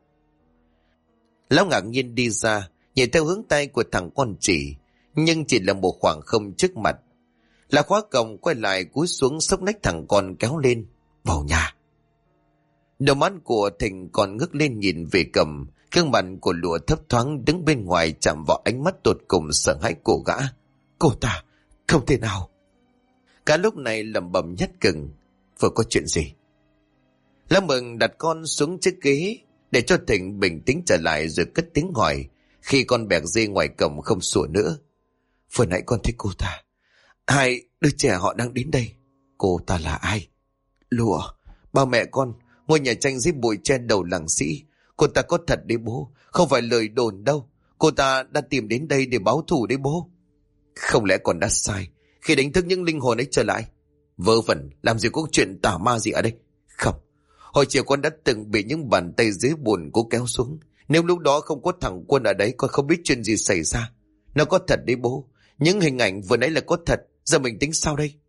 Lão ngạc nhiên đi ra, nhìn theo hướng tay của thằng con chỉ, nhưng chỉ là một khoảng không trước mặt. Lão khóa cổng quay lại cúi xuống xốc nách thằng con kéo lên. Vào nhà. Đôi mắt của Thịnh còn ngước lên nhìn về cầm, gương mặt của lụa thấp thoáng đứng bên ngoài chạm vào ánh mắt tột cùng sợ hãi của gã. Cô ta, không thể nào. Cả lúc này lẩm bẩm nhát cừng. Vừa có chuyện gì? Lão Mừng đặt con xuống chiếc ghế để cho Thịnh bình tĩnh trở lại rồi cất tiếng hỏi, khi con bẹc dê ngoài cổng không sủa nữa. Vừa nãy con thấy cô ta. Hai đứa trẻ họ đang đến đây. Cô ta là ai? Lụa, ba mẹ con, ngôi nhà tranh dưới bụi tre đầu làng sĩ. Cô ta có thật đấy bố, không phải lời đồn đâu. Cô ta đã tìm đến đây để báo thù đấy bố. Không lẽ con đã sai khi đánh thức những linh hồn ấy trở lại? Vớ vẩn, làm gì có chuyện tà ma gì ở đây? Không, hồi chiều con đã từng bị những bàn tay dưới bùn cố kéo xuống. Nếu lúc đó không có thằng Quân ở đấy, con không biết chuyện gì xảy ra. Nó có thật đấy bố, những hình ảnh vừa nãy là có thật. Giờ mình tính sao đây?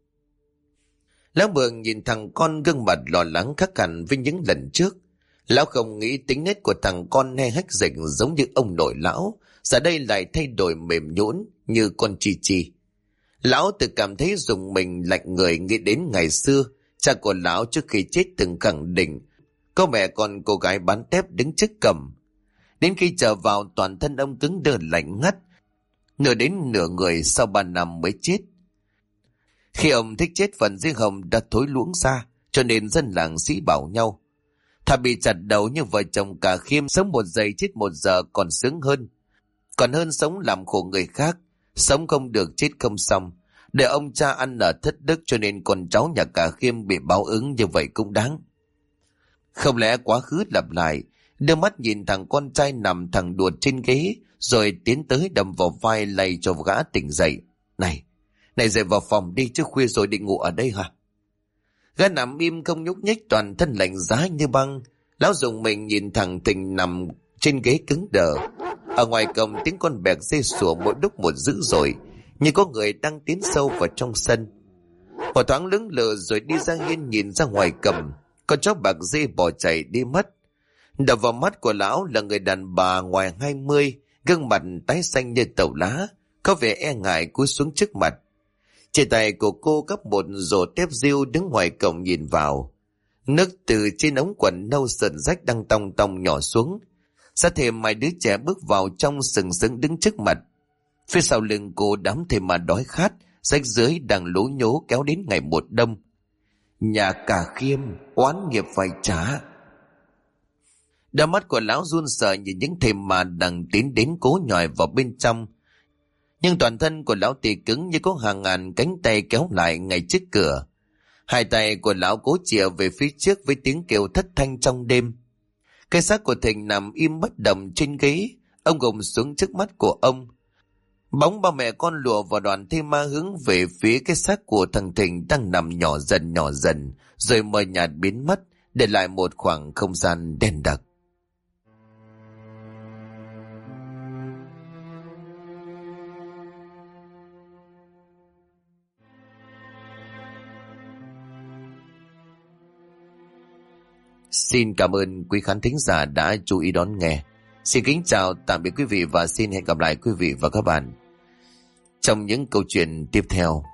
Lão Mừng nhìn thằng con gương mặt lo lắng khác hẳn với những lần trước. Lão không nghĩ tính nết của thằng con ne hách dịch giống như ông nội lão, giờ đây lại thay đổi mềm nhũn như con chi chi. Lão tự cảm thấy rùng mình lạnh người, nghĩ đến ngày xưa cha của lão trước khi chết từng khẳng định có mẹ còn cô gái bán tép đứng trước cổng. Đến khi trở vào, toàn thân ông cứng đờ lạnh ngắt, nửa đến nửa người sau 3 năm mới chết. Khi ông thích chết, phần riêng hồng đã thối luống ra, cho nên dân làng sĩ bảo nhau thà bị chặt đầu như vợ chồng Cả Khiêm sống 1 giây chết 1 giờ còn sướng hơn. Còn hơn sống làm khổ người khác, sống không được chết không xong. Để ông cha ăn ở thất đức, cho nên con cháu nhà Cả Khiêm bị báo ứng như vậy cũng đáng. Không lẽ quá khứ lặp lại, đưa mắt nhìn thằng con trai nằm thẳng đuột trên ghế, rồi tiến tới đâm vào vai lay cho gã tỉnh dậy. Này dậy vào phòng đi, chứ khuya rồi định ngủ ở đây hả? Gã nằm im không nhúc nhích, toàn thân lạnh giá như băng. Lão dùng mình nhìn thằng Thịnh nằm trên ghế cứng đờ. Ở ngoài cổng tiếng con bẹc dê sủa mỗi lúc một dữ dội, như có người đang tiến sâu vào trong sân. Một thoáng lững lờ rồi đi ra hiên nhìn ra ngoài cổng, con chó bạc dê bỏ chạy đi mất. Đập vào mắt của lão là người đàn bà ngoài 20, gương mặt tái xanh như tàu lá, có vẻ e ngại cúi xuống trước mặt. Trên tay của cô gấp một rổ tép diêu, đứng ngoài cổng nhìn vào. Nước từ trên ống quần nâu sần rách đang tong tong nhỏ xuống. Xa thêm mấy đứa trẻ bước vào trong sừng sững đứng trước mặt. Phía sau lưng cô đám thêm mà đói khát, rách rưới đang lố nhố kéo đến ngày một đông. Nhà Cả Khiêm, oán nghiệp phải trả. Đôi mắt của lão run sợ nhìn những thềm mà đang tiến đến cố nhòi vào bên trong. Nhưng toàn thân của lão thì cứng như có hàng ngàn cánh tay kéo lại ngay trước cửa. Hai tay của lão cố chìa về phía trước với tiếng kêu thất thanh trong đêm. Cái xác của Thịnh nằm im bất động trên ghế. Ông gồng xuống trước mắt của ông. Bóng ba mẹ con lùa vào đoàn thi ma hướng về phía cái xác của thằng Thịnh đang nằm nhỏ dần, rồi mờ nhạt biến mất, để lại một khoảng không gian đen đặc. Xin cảm ơn quý khán thính giả đã chú ý đón nghe. Xin kính chào tạm biệt quý vị và xin hẹn gặp lại quý vị và các bạn trong những câu chuyện tiếp theo.